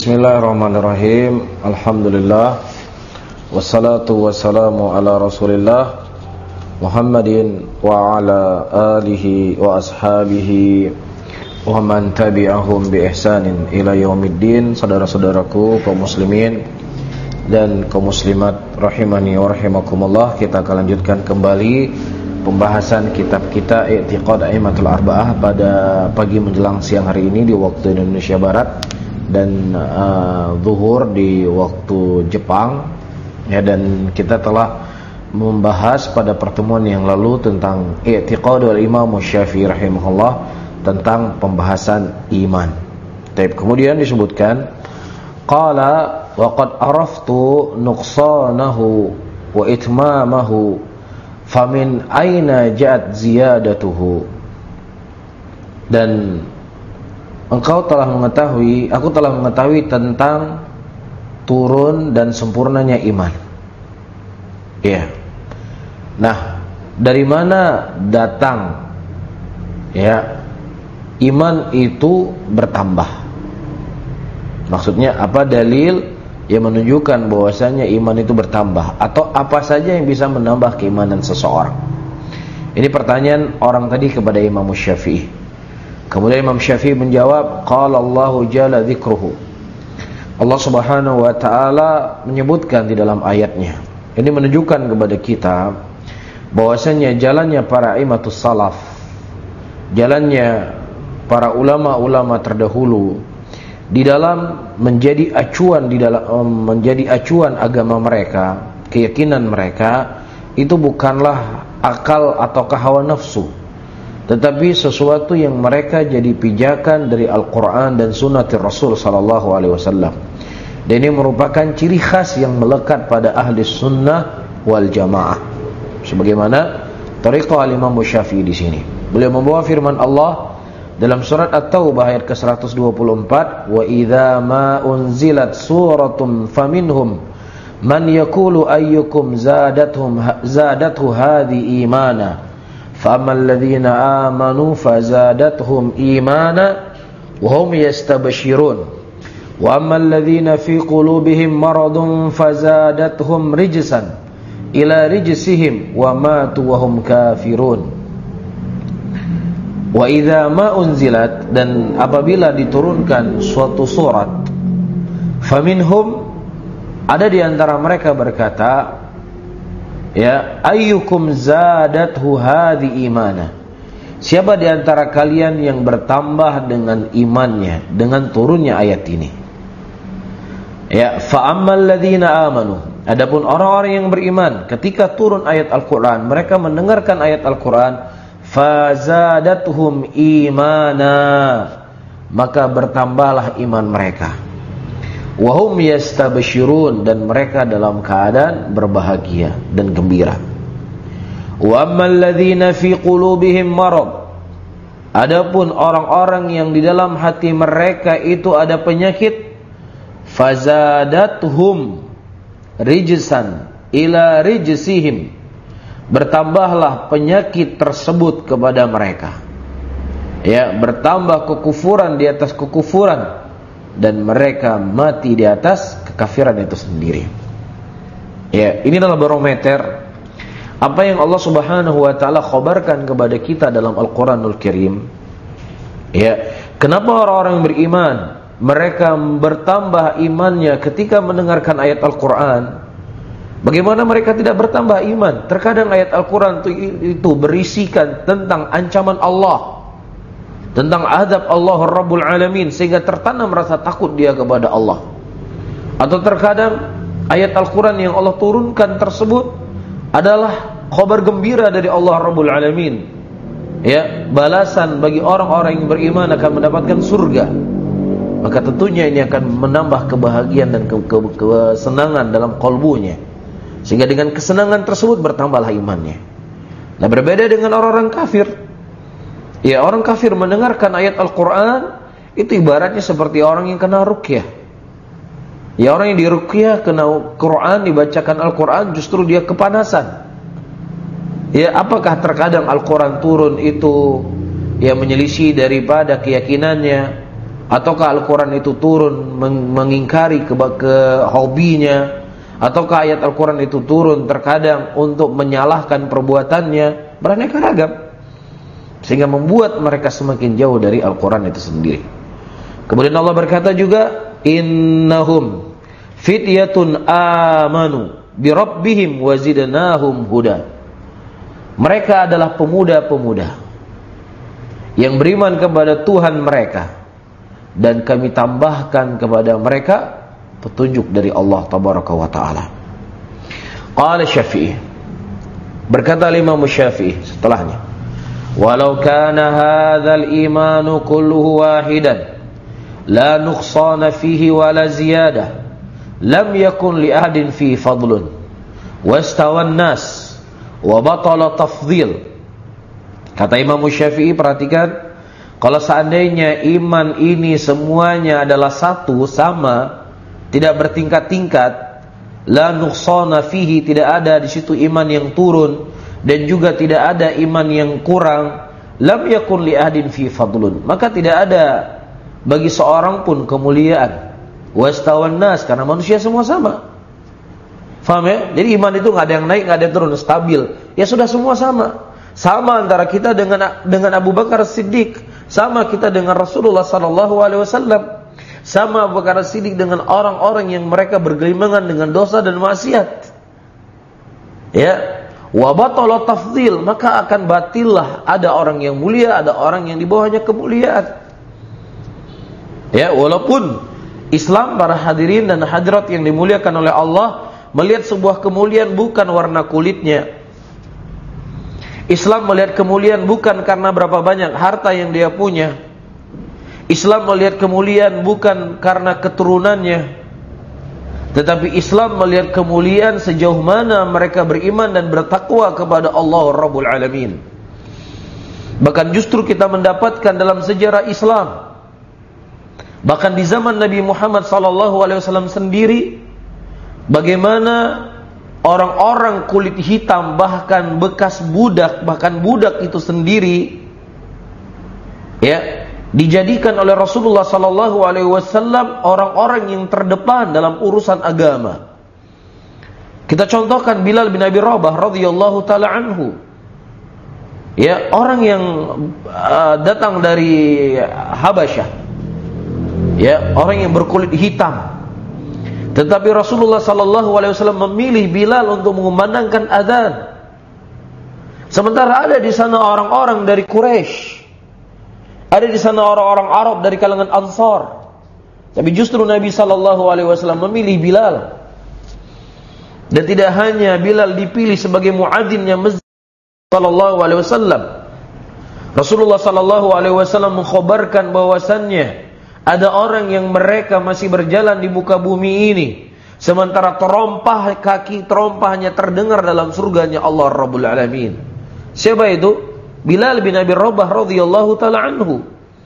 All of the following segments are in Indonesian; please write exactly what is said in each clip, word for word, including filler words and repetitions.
Bismillahirrahmanirrahim. Alhamdulillah. Wassalatu wassalamu ala Rasulillah Muhammadin wa ala alihi wa ashabihi wa man tabi'ahum bi ihsanin ila yaumiddin. Saudara-saudaraku kaum muslimin dan kaum muslimat rahimani wa rahimakumullah, kita akan lanjutkan kembali pembahasan kitab kita I'tiqad A'immatul Arba'ah pada pagi menjelang siang hari ini di waktu Indonesia Barat dan uh, zuhur di waktu Jepang, ya. Dan kita telah membahas pada pertemuan yang lalu tentang i'tiqadul Imam Syafi'i rahimahullah, tentang pembahasan iman. Tapi kemudian disebutkan qala wa qad araftu nuqsanahu wa itmamahu famin aina ja'at ziyadatuhu. Dan engkau telah mengetahui, aku telah mengetahui tentang turun dan sempurnanya iman. Ya. Nah, dari mana datang ya iman itu bertambah? Maksudnya apa dalil yang menunjukkan bahwasanya iman itu bertambah, atau apa saja yang bisa menambah keimanan seseorang? Ini pertanyaan orang tadi kepada Imam Syafi'i. Kemudian Imam Syafi'i menjawab, qala Allahu jalla dzikruhu. Allah Subhanahu wa taala menyebutkan di dalam ayatnya. Ini menunjukkan kepada kita bahwasanya jalannya para a'immatus salaf, jalannya para ulama-ulama terdahulu di dalam menjadi acuan di dalam menjadi acuan agama mereka, keyakinan mereka itu bukanlah akal atau hawa nafsu, tetapi sesuatu yang mereka jadi pijakan dari Al-Quran dan Sunnatir Rasul Sallallahu Alaihi Wasallam. Dan ini merupakan ciri khas yang melekat pada ahli sunnah wal jamaah. Sebagaimana tariqah al-Imam Syafi'i di sini. Beliau membawa firman Allah dalam surat At-Taubah ayat ke seratus dua puluh empat, wa idza ma unzilat suratun faminhum man yaqulu ayyukum zadathum zadathu hadhi imana. فَأَمَّا الَّذِينَ آمَنُوا فَزَادَتْهُمْ إِيمَانًا وَهُمْ يَسْتَبْشِرُونَ وَأَمَّا الَّذِينَ فِي قُلُوبِهِمْ مَرَضٌ فَزَادَتْهُمْ رِجْسًا إِلَى رِجْسِهِمْ وَمَاتُوا وَهُمْ كَافِرُونَ. وَإِذَا مَا أُنْزِلَتْ, dan apabila diturunkan suatu surat, فَمِنْهُمْ, ada di antara mereka berkata, ya, ayyukum zadathu hadhi imana, siapa di antara kalian yang bertambah dengan imannya dengan turunnya ayat ini? Ya, fa ammal ladzina amanu, adapun orang-orang yang beriman ketika turun ayat Al-Qur'an, mereka mendengarkan ayat Al-Qur'an, fazadathum imana, maka bertambahlah iman mereka. Wahum yastabshirun, dan mereka dalam keadaan berbahagia dan gembira. Wa ammal ladzina fi qulubihim marad, adapun orang-orang yang di dalam hati mereka itu ada penyakit, fazadathum rijsan ila rijsihim, bertambahlah penyakit tersebut kepada mereka. Ya, bertambah kekufuran di atas kekufuran, dan mereka mati di atas kekafiran itu sendiri. Ya, ini adalah barometer apa yang Allah Subhanahu wa taala khabarkan kepada kita dalam Al-Qur'anul Karim. Ya, kenapa orang-orang yang beriman mereka bertambah imannya ketika mendengarkan ayat Al-Qur'an? Bagaimana mereka tidak bertambah iman? Terkadang ayat Al-Qur'an itu, itu berisikan tentang ancaman Allah, tentang azab Allah Rabbul Alamin, sehingga tertanam rasa takut dia kepada Allah. Atau terkadang ayat Al-Quran yang Allah turunkan tersebut adalah khabar gembira dari Allah Rabbul Alamin, ya, balasan bagi orang-orang yang beriman akan mendapatkan surga. Maka tentunya ini akan menambah kebahagiaan dan ke- ke- kesenangan dalam kalbunya, sehingga dengan kesenangan tersebut bertambahlah imannya. Nah, berbeda dengan orang-orang kafir. Ya, orang kafir mendengarkan ayat Al-Quran itu ibaratnya seperti orang yang kena ruqyah. Ya, orang yang diruqyah kena Quran, dibacakan Al-Quran, justru dia kepanasan. Ya, apakah terkadang Al-Quran turun itu ya menyelisih daripada keyakinannya, Ataukah Al-Quran itu turun mengingkari ke, ke hobinya? Ataukah ayat Al-Quran itu turun terkadang untuk menyalahkan perbuatannya? Beraneka ragam, sehingga membuat mereka semakin jauh dari Al-Quran itu sendiri. Kemudian Allah berkata juga, innahum fityatun amanu birabbihim wazidnahum huda. Mereka adalah pemuda-pemuda yang beriman kepada Tuhan mereka, dan kami tambahkan kepada mereka petunjuk dari Allah tabaraka wa ta'ala. Qala Syafi'i, berkata Imam Syafi'i setelahnya, walau kana hadzal imanu kulluhu wahidan la nuqsana fihi wala ziyadah lam yakun li ahadin fi fadlun wastawan nas wa batala tafdhil. Kata Imam Syafi'i, perhatikan, kalau seandainya iman ini semuanya adalah satu, sama, tidak bertingkat-tingkat, la nuqsana fihi, tidak ada di situ iman yang turun dan juga tidak ada iman yang kurang, lam yakun li ahadin fi fadlun, maka tidak ada bagi seorang pun kemuliaan, wastawan nas, karena manusia semua sama. Faham ya? Jadi iman itu nggak ada yang naik, nggak ada yang turun, stabil. Ya sudah, semua sama. Sama antara kita dengan dengan Abu Bakar Siddiq, sama kita dengan Rasulullah sallallahu alaihi wasallam, sama Abu Bakar Siddiq dengan orang-orang yang mereka bergelimangan dengan dosa dan maksiat. Ya, wa batala tafdhil, maka akan batillah ada orang yang mulia, ada orang yang di bawahnya kemuliaan. Ya, walaupun Islam, para hadirin dan hadirat yang dimuliakan oleh Allah, melihat sebuah kemuliaan bukan warna kulitnya. Islam melihat kemuliaan bukan karena berapa banyak harta yang dia punya. Islam melihat kemuliaan bukan karena keturunannya, tetapi Islam melihat kemuliaan sejauh mana mereka beriman dan bertakwa kepada Allah Rabbul Alamin. Bahkan justru kita mendapatkan dalam sejarah Islam, bahkan di zaman Nabi Muhammad sallallahu alaihi wasallam sendiri, bagaimana orang-orang kulit hitam, bahkan bekas budak, bahkan budak itu sendiri, ya, dijadikan oleh Rasulullah sallallahu alaihi wasallam orang-orang yang terdepan dalam urusan agama. Kita contohkan Bilal bin Abi Rabah radhiyallahu taala anhu. Ya, orang yang uh, datang dari Habasyah. Ya, orang yang berkulit hitam. Tetapi Rasulullah sallallahu alaihi wasallam memilih Bilal untuk mengumandangkan azan. Sementara ada di sana orang-orang dari Quraisy. Ada di sana orang-orang Arab dari kalangan Ansar. Tapi justru Nabi sallallahu alaihi wasallam memilih Bilal. Dan tidak hanya Bilal dipilih sebagai muadzinnya masjid sallallahu alaihi wasallam. Rasulullah sallallahu alaihi wasallam mengkhabarkan bahwasannya ada orang yang mereka masih berjalan di muka bumi ini, sementara terompah kaki terompahnya terdengar dalam surganya Allah Rabbul Alamin. Siapa itu? Bilal bin Abi Rabah radhiyallahu taala anhu.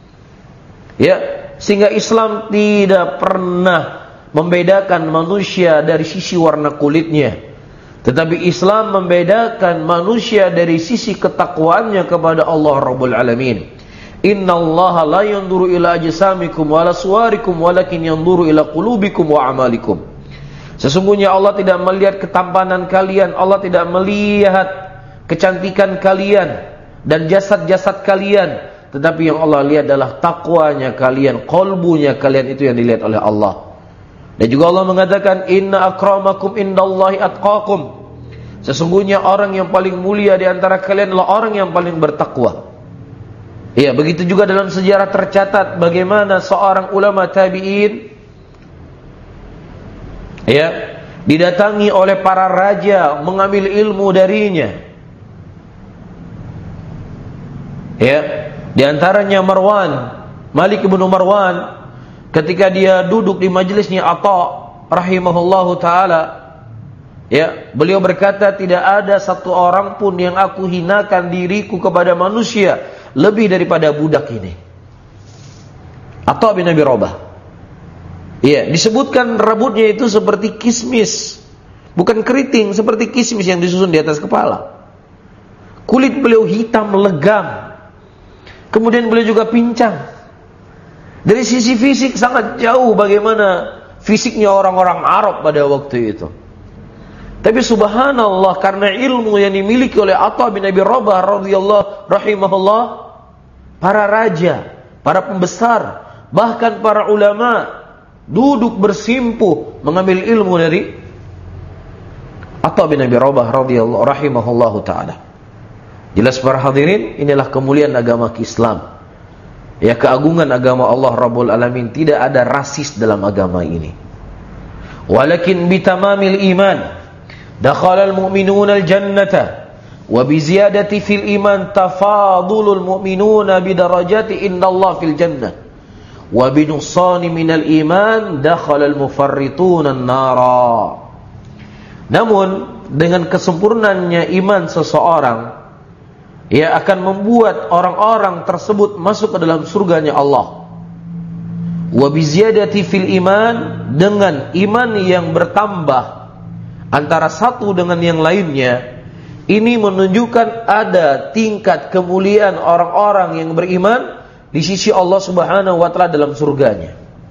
Ya, sehingga Islam tidak pernah membedakan manusia dari sisi warna kulitnya, tetapi Islam membedakan manusia dari sisi ketakwaannya kepada Allah Rabbul Alamin. Innallaha la yanzuru ila ajsamikum wala suwarikum walakin yanzuru ila qulubikum wa amalikum. Sesungguhnya Allah tidak melihat ketampanan kalian, Allah tidak melihat kecantikan kalian dan jasad-jasad kalian, tetapi yang Allah lihat adalah takwanya kalian, qalbunya kalian, itu yang dilihat oleh Allah. Dan juga Allah mengatakan, inna akramakum indallahi atqakum. Sesungguhnya orang yang paling mulia di antara kalian adalah orang yang paling bertakwa. Ya, begitu juga dalam sejarah tercatat bagaimana seorang ulama tabi'in, ya, didatangi oleh para raja mengambil ilmu darinya. Ya, di antaranya Marwan, Malik bin Marwan, ketika dia duduk di majelisnya Atha rahimahullahu taala, ya, beliau berkata, tidak ada satu orang pun yang aku hinakan diriku kepada manusia lebih daripada budak ini, Atha bin Abi Rabah. Ya, disebutkan rambutnya itu seperti kismis, bukan keriting, seperti kismis yang disusun di atas kepala. Kulit beliau hitam legam. Kemudian beliau juga pincang. Dari sisi fisik sangat jauh bagaimana fisiknya orang-orang Arab pada waktu itu. Tapi subhanallah, karena ilmu yang dimiliki oleh Atha bin Abi Rabah radhiyallahu rahimahullah, para raja, para pembesar, bahkan para ulama duduk bersimpuh mengambil ilmu dari Atha bin Abi Rabah radhiyallahu rahimahullahu taala. Jelas para hadirin, inilah kemuliaan agama Islam. Ya, keagungan agama Allah Rabbul Alamin. Tidak ada rasis dalam agama ini. Walakin bitamamil iman dakhalal mu'minuna al-jannata wa biziyadati fil iman tafadulul mu'minuna bidarajati indallah fil jannah wa binuqsani minal iman dakhalal mufarrituna an-nara. Namun dengan kesempurnaannya iman seseorang, ia akan membuat orang-orang tersebut masuk ke dalam surganya Allah. Wa biziyadati fil iman, dengan iman yang bertambah antara satu dengan yang lainnya, ini menunjukkan ada tingkat kemuliaan orang-orang yang beriman di sisi Allah Subhanahu wa taala dalam surganya.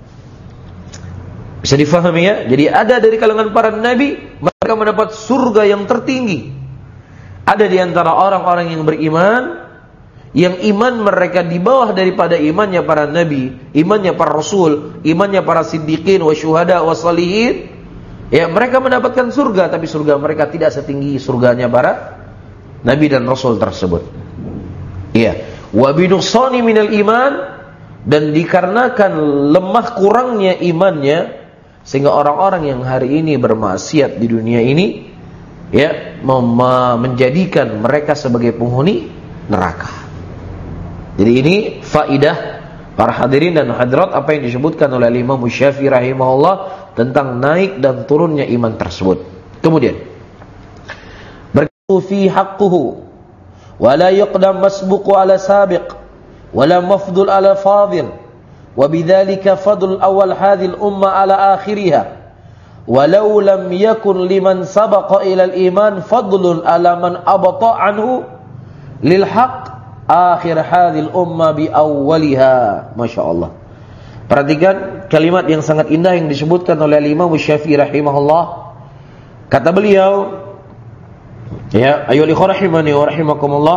Bisa difahami ya? Jadi ada dari kalangan para nabi, mereka mendapat surga yang tertinggi. Ada di antara orang-orang yang beriman, yang iman mereka di bawah daripada imannya para nabi, imannya para rasul, imannya para siddiqin wa syuhada wa salihin. Ya, mereka mendapatkan surga, tapi surga mereka tidak setinggi surganya para nabi dan rasul tersebut. Iya. Wa binuqsani minal iman, dan dikarenakan lemah kurangnya imannya, sehingga orang-orang yang hari ini bermaksiat di dunia ini, ya, menjadikan mereka sebagai penghuni neraka. Jadi ini faidah para hadirin dan hadirat apa yang disebutkan oleh Imam Syafi'i rahimahullah tentang naik dan turunnya iman tersebut. Kemudian berkatu fi haqquhu wa la yuqdam masbuqu ala sabiq wa la mafdul ala fadil wa bidzalika fadl awal hadhil umma ala akhiriha walau lam yakun liman sabaqa ila al-iman fadlun ala man abata anhu lil haqq akhir hadhil umma bi awwaliha. Masya Allah. Perhatikan kalimat yang sangat indah yang disebutkan oleh Imam Syafi'i rahimahullah. Kata beliau, ya ayyuhal ikhwah rahimani wa rahimakumullah,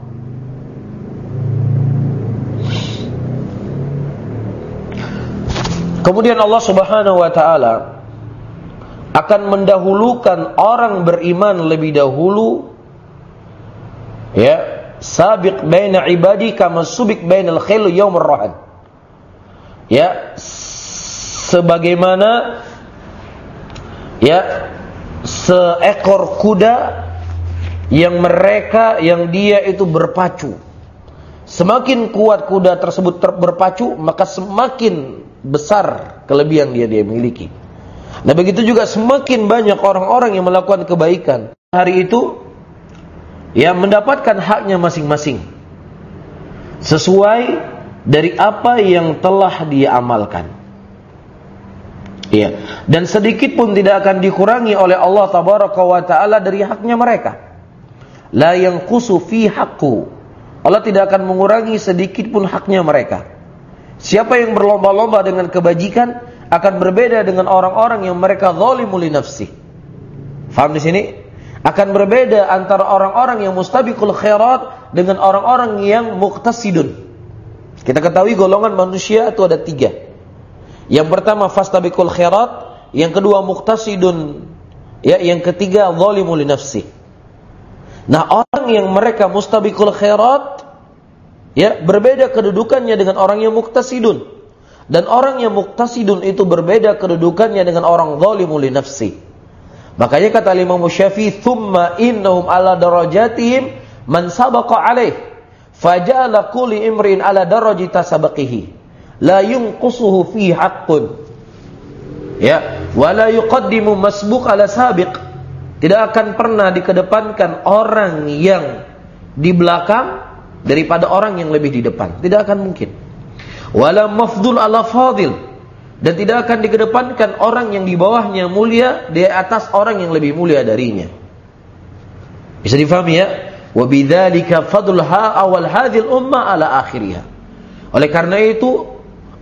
kemudian Allah Subhanahu wa taala akan mendahulukan orang beriman lebih dahulu, ya, sabiq baina ibadi kama subik bainal khil yaumur rahan. Ya, sebagaimana ya seekor kuda yang mereka yang dia itu berpacu. Semakin kuat kuda tersebut ter- berpacu, maka semakin besar kelebihan dia dia miliki. Nah, begitu juga semakin banyak orang-orang yang melakukan kebaikan hari itu, ya, mendapatkan haknya masing-masing sesuai dari apa yang telah dia amalkan. Iya, dan sedikit pun tidak akan dikurangi oleh Allah tabaraka wa taala dari haknya mereka. La yanqusu fi haqqu. Allah tidak akan mengurangi sedikit pun haknya mereka. Siapa yang berlomba-lomba dengan kebajikan akan berbeda dengan orang-orang yang mereka zalimul li nafsi. Faham di sini? Akan berbeda antara orang-orang yang mustabiqul khairat dengan orang-orang yang muqtasidun. Kita ketahui golongan manusia itu ada tiga. Yang pertama fastabiqul khairat, yang kedua muqtasidun, ya, yang ketiga zalimul li nafsi. Nah, orang yang mereka mustabiqul khairat, ya, berbeda kedudukannya dengan orang yang muqtasidun. Dan orang yang muqtasidun itu berbeda kedudukannya dengan orang zalimul li nafsi. Makanya kata Imam Syafi'i, "Tsumma innahum ala darajatihim man sabaqa alaih." Faja'ala kulli imrin ala darajati sabaqihi la yunqusuhu fi haqqun, ya, wa la yuqaddimu masbuq ala sabiq. Tidak akan pernah dikedepankan orang yang di belakang daripada orang yang lebih di depan. Tidak akan mungkin. Wala mafdul ala fadil, dan tidak akan dikedepankan orang yang di bawahnya mulia di atas orang yang lebih mulia darinya. Bisa difahami ya? Wa bidzalika fadlha awal hadhil umma ala akhiriha. Oleh karena itu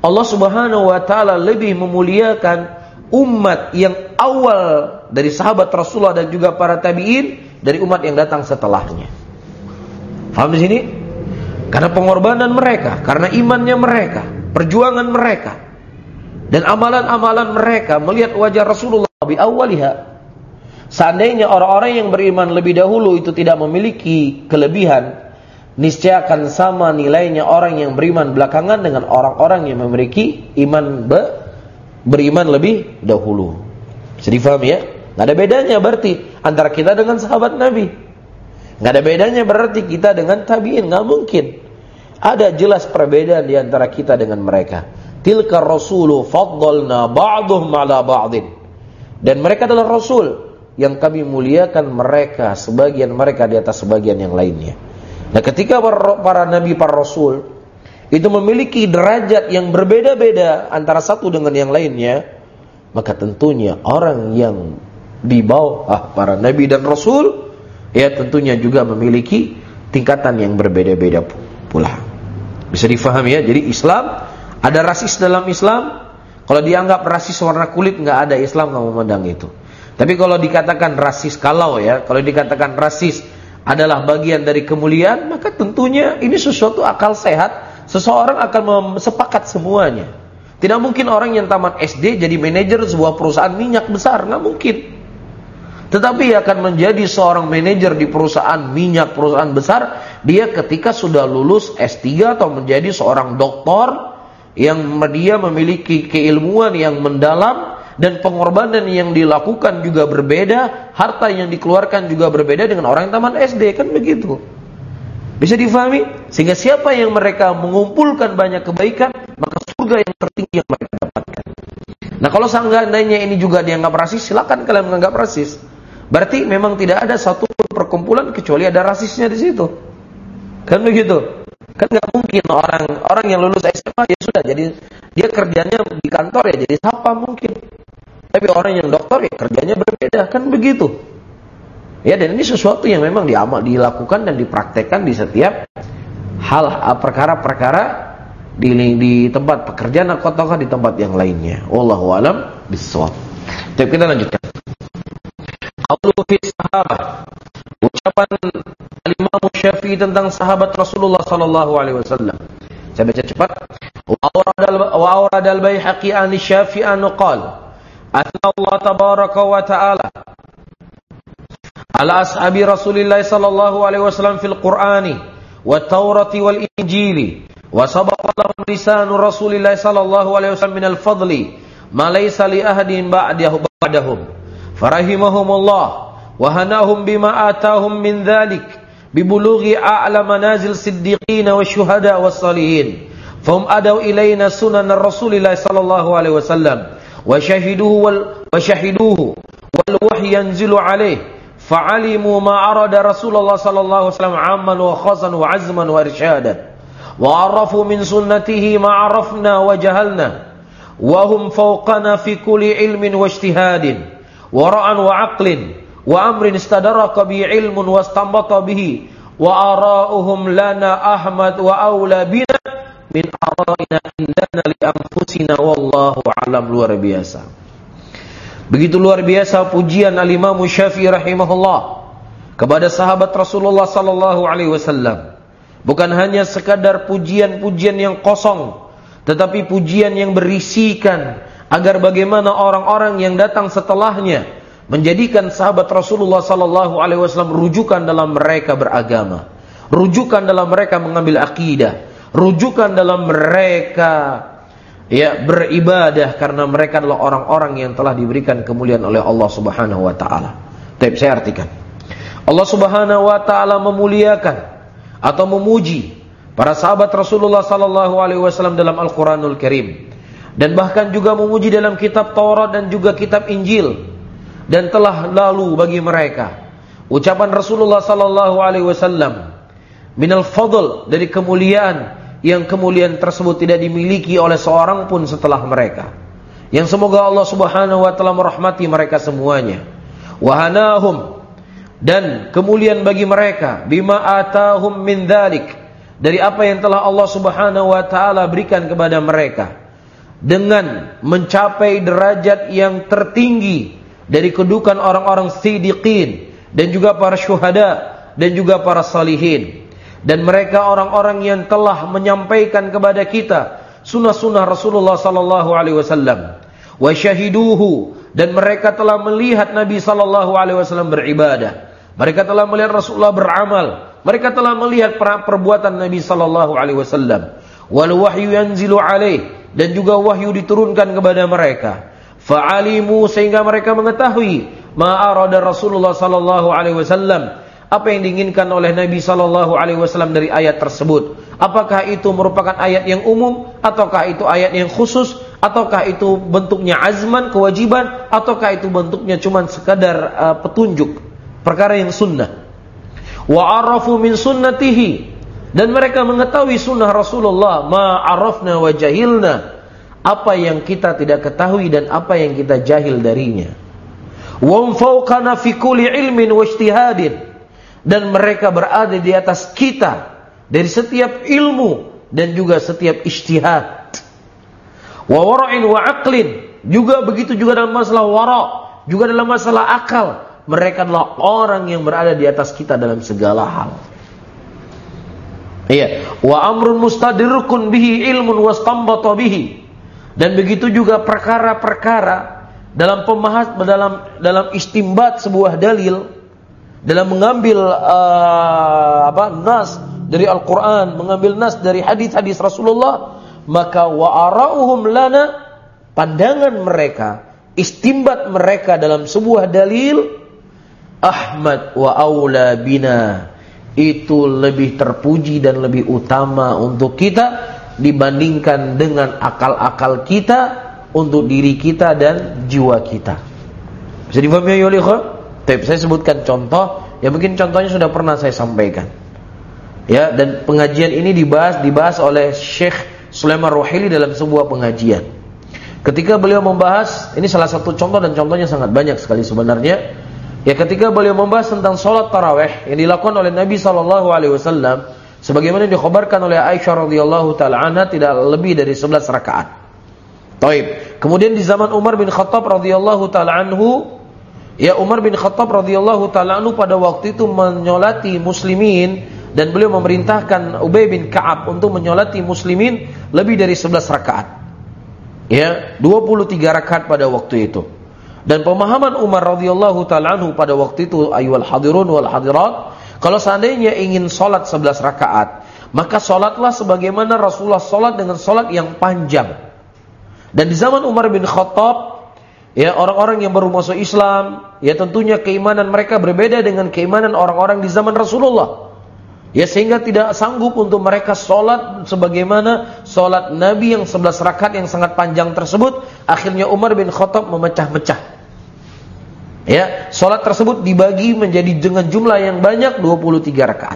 Allah Subhanahu wa taala lebih memuliakan umat yang awal dari sahabat Rasulullah dan juga para tabi'in dari umat yang datang setelahnya. Paham di sini? Karena pengorbanan mereka, karena imannya mereka, perjuangan mereka, dan amalan-amalan mereka melihat wajah Rasulullah bi awwaliha. Seandainya orang-orang yang beriman lebih dahulu itu tidak memiliki kelebihan, niscaya akan sama nilainya orang yang beriman belakangan dengan orang-orang yang memiliki iman be, beriman lebih dahulu. Bisa difahami ya? Nggak ada bedanya berarti antara kita dengan sahabat Nabi. Nggak ada bedanya berarti kita dengan tabi'in. Nggak mungkin. Ada jelas perbedaan di antara kita dengan mereka. Tilka rasulu faddalna ba'duhum ala ba'din. Dan mereka adalah rasul yang kami muliakan mereka, sebagian mereka di atas sebagian yang lainnya. Nah, ketika para, para nabi, para rasul itu memiliki derajat yang berbeda-beda antara satu dengan yang lainnya, maka tentunya orang yang di bawah para nabi dan rasul, ya tentunya juga memiliki tingkatan yang berbeda-beda pula. Bisa difahami ya? Jadi Islam, ada rasis dalam Islam. Kalau dianggap rasis warna kulit, nggak ada, Islam nggak memandang itu. Tapi kalau dikatakan rasis, kalau ya, kalau dikatakan rasis adalah bagian dari kemuliaan, maka tentunya ini sesuatu akal sehat. Seseorang akan sepakat semuanya. Tidak mungkin orang yang tamat S D jadi manajer sebuah perusahaan minyak besar, nggak mungkin. Tetapi akan menjadi seorang manajer di perusahaan minyak, perusahaan besar, dia ketika sudah lulus S tiga atau menjadi seorang doktor yang dia memiliki keilmuan yang mendalam dan pengorbanan yang dilakukan juga berbeda, harta yang dikeluarkan juga berbeda dengan orang yang tamat S D, kan begitu. Bisa difahami? Sehingga siapa yang mereka mengumpulkan banyak kebaikan, maka surga yang tertinggi yang mereka dapatkan. Nah, kalau seandainya ini juga dianggap rasis, silakan kalian menganggap rasis. Berarti memang tidak ada satu perkumpulan kecuali ada rasisnya di situ. Kan begitu? Kan nggak mungkin orang orang yang lulus S M A ya sudah jadi dia kerjanya di kantor ya jadi siapa mungkin. Tapi orang yang dokter ya kerjanya berbeda, kan begitu. Ya, dan ini sesuatu yang memang diamal, dilakukan dan dipraktekkan di setiap hal, perkara-perkara di, di tempat pekerjaan ataukah di tempat yang lainnya. Wallahu a'lam bishawab. Jadi kita lanjutkan. Qaulu fi sahabah. Ucapan Imam Syafi'i tentang sahabat Rasulullah sallallahu alaihi wasallam. Saya baca cepat. Wa awrad al-Baihaqi an Syafi'i an qala Athna Allah tabaraka wa ta'ala ala ashabi Rasulillah sallallahu alaihi wasallam fil Qur'ani wat Taurati wal Injili wa sabaqa lahum lisanu Rasulillah sallallahu alaihi wasallam minal fadli ma laysa li ahadin ba'dahum farahimahumullah wa hanahum bima atahum min dhalik bibulughi a'la manazil siddiqin wa syuhada was salihin fahum adaw ilayna sunan Rasulillah sallallahu alaihi wasallam wa syahiduhu wal wa syahiduhu wal wahyi yanzilu alaihi fa'alimu ma arada Rasulullah sallallahu alaihi wasallam amman wa khasan wa azman wa irsyadan wa arafu min sunnatihi ma arafna wa jahalna wa hum fawqana fi kulli ilmin wa ijtihadin wa ra'an wa aqlin wa amrin istadaraka bi ilmun wa istambata bihi wa ara'uhum lana ahmad wa aula bina min ara'ina indana li anfusina wallahu a'lam. Luar biasa. Begitu luar biasa pujian al-Imam Syafi'i rahimahullah kepada sahabat Rasulullah sallallahu alaihi wasallam. Bukan hanya sekadar pujian-pujian yang kosong, tetapi pujian yang berisikan agar bagaimana orang-orang yang datang setelahnya menjadikan sahabat Rasulullah sallallahu alaihi wasallam rujukan dalam mereka beragama, rujukan dalam mereka mengambil akidah, rujukan dalam mereka ya beribadah, karena mereka adalah orang-orang yang telah diberikan kemuliaan oleh Allah Subhanahu wa taala. Tapi saya artikan, Allah Subhanahu wa taala memuliakan atau memuji para sahabat Rasulullah sallallahu alaihi wasallam dalam Al-Qur'anul Karim, dan bahkan juga memuji dalam kitab Taurat dan juga kitab Injil, dan telah lalu bagi mereka ucapan Rasulullah sallallahu alaihi wasallam minal fadl, dari kemuliaan yang kemuliaan tersebut tidak dimiliki oleh seorang pun setelah mereka, yang semoga Allah Subhanahu wa taala merahmati mereka semuanya. Wahanahum, dan kemuliaan bagi mereka bima atahum min dzalik, dari apa yang telah Allah Subhanahu wa taala berikan kepada mereka. dengan mencapai derajat yang tertinggi dari kedudukan orang-orang siddiqin dan juga para syuhada dan juga para salihin. Dan mereka orang-orang yang telah menyampaikan kepada kita sunnah-sunnah Rasulullah sallallahu alaihi wasallam. Wa syahiduhu, dan mereka telah melihat Nabi sallallahu alaihi wasallam beribadah. Mereka telah melihat Rasulullah beramal. Mereka telah melihat perbuatan Nabi sallallahu alaihi wasallam. Wal wahyu yanzilu alaih, dan juga wahyu diturunkan kepada mereka. Fa'alimu, sehingga mereka mengetahui ma arada Rasulullah sallallahu alaihi wasallam, apa yang diinginkan oleh Nabi sallallahu alaihi wasallam dari ayat tersebut. Apakah itu merupakan ayat yang umum, ataukah itu ayat yang khusus, ataukah itu bentuknya azman, kewajiban, ataukah itu bentuknya cuma sekadar uh, petunjuk, perkara yang sunnah. Wa arafu min sunnatihi, dan mereka mengetahui sunnah Rasulullah, ma arafna wa jahilna, apa yang kita tidak ketahui dan apa yang kita jahil darinya. Wa fawqana fi kulli ilmin wa ijtihadin, dan mereka berada di atas kita dari setiap ilmu dan juga setiap ijtihad. Wa wara'in wa aqlin, juga begitu juga dalam masalah wara', juga dalam masalah akal. Mereka adalah orang yang berada di atas kita dalam segala hal. Iya, wa amrun mustadirrukun bihi ilmun wastambata bihi, dan begitu juga perkara-perkara dalam pemahas dalam dalam istimbat sebuah dalil, dalam mengambil uh, apa nas dari Al-Qur'an, mengambil nas dari hadis-hadis Rasulullah, maka wa ara'uhum lana, pandangan mereka, istimbat mereka dalam sebuah dalil, Ahmad wa aula bina, itu lebih terpuji dan lebih utama untuk kita dibandingkan dengan akal-akal kita untuk diri kita dan jiwa kita. Bisa difahami ya ikhwan? Tapi saya sebutkan contoh, ya mungkin contohnya sudah pernah saya sampaikan. Ya, dan pengajian ini dibahas dibahas oleh Syekh Sulaiman Ruhaili dalam sebuah pengajian. Ketika beliau membahas, ini salah satu contoh dan contohnya sangat banyak sekali sebenarnya. Ya, ketika beliau membahas tentang salat tarawih yang dilakukan oleh Nabi sallallahu alaihi wasallam, sebagaimana dikhabarkan oleh Aisyah radhiyallahu taala anha, tidak lebih dari sebelas rakaat. Taib. Kemudian di zaman Umar bin Khattab radhiyallahu taala anhu, ya Umar bin Khattab radhiyallahu taala anhu pada waktu itu menyolati muslimin, dan beliau memerintahkan Ubay bin Ka'ab untuk menyolati muslimin lebih dari sebelas rakaat. Ya, dua puluh tiga rakaat pada waktu itu. Dan pemahaman Umar radhiyallahu taala anhu pada waktu itu, ayyuhal hadirun wal hadirat, kalau seandainya ingin salat sebelas rakaat, maka salatlah sebagaimana Rasulullah salat dengan salat yang panjang. Dan di zaman Umar bin Khattab, ya orang-orang yang baru masuk Islam, ya tentunya keimanan mereka berbeda dengan keimanan orang-orang di zaman Rasulullah. Ya, sehingga tidak sanggup untuk mereka salat sebagaimana salat Nabi yang sebelas rakaat yang sangat panjang tersebut. Akhirnya Umar bin Khattab memecah-mecah. Ya, salat tersebut dibagi menjadi dengan jumlah yang banyak, dua puluh tiga rakaat.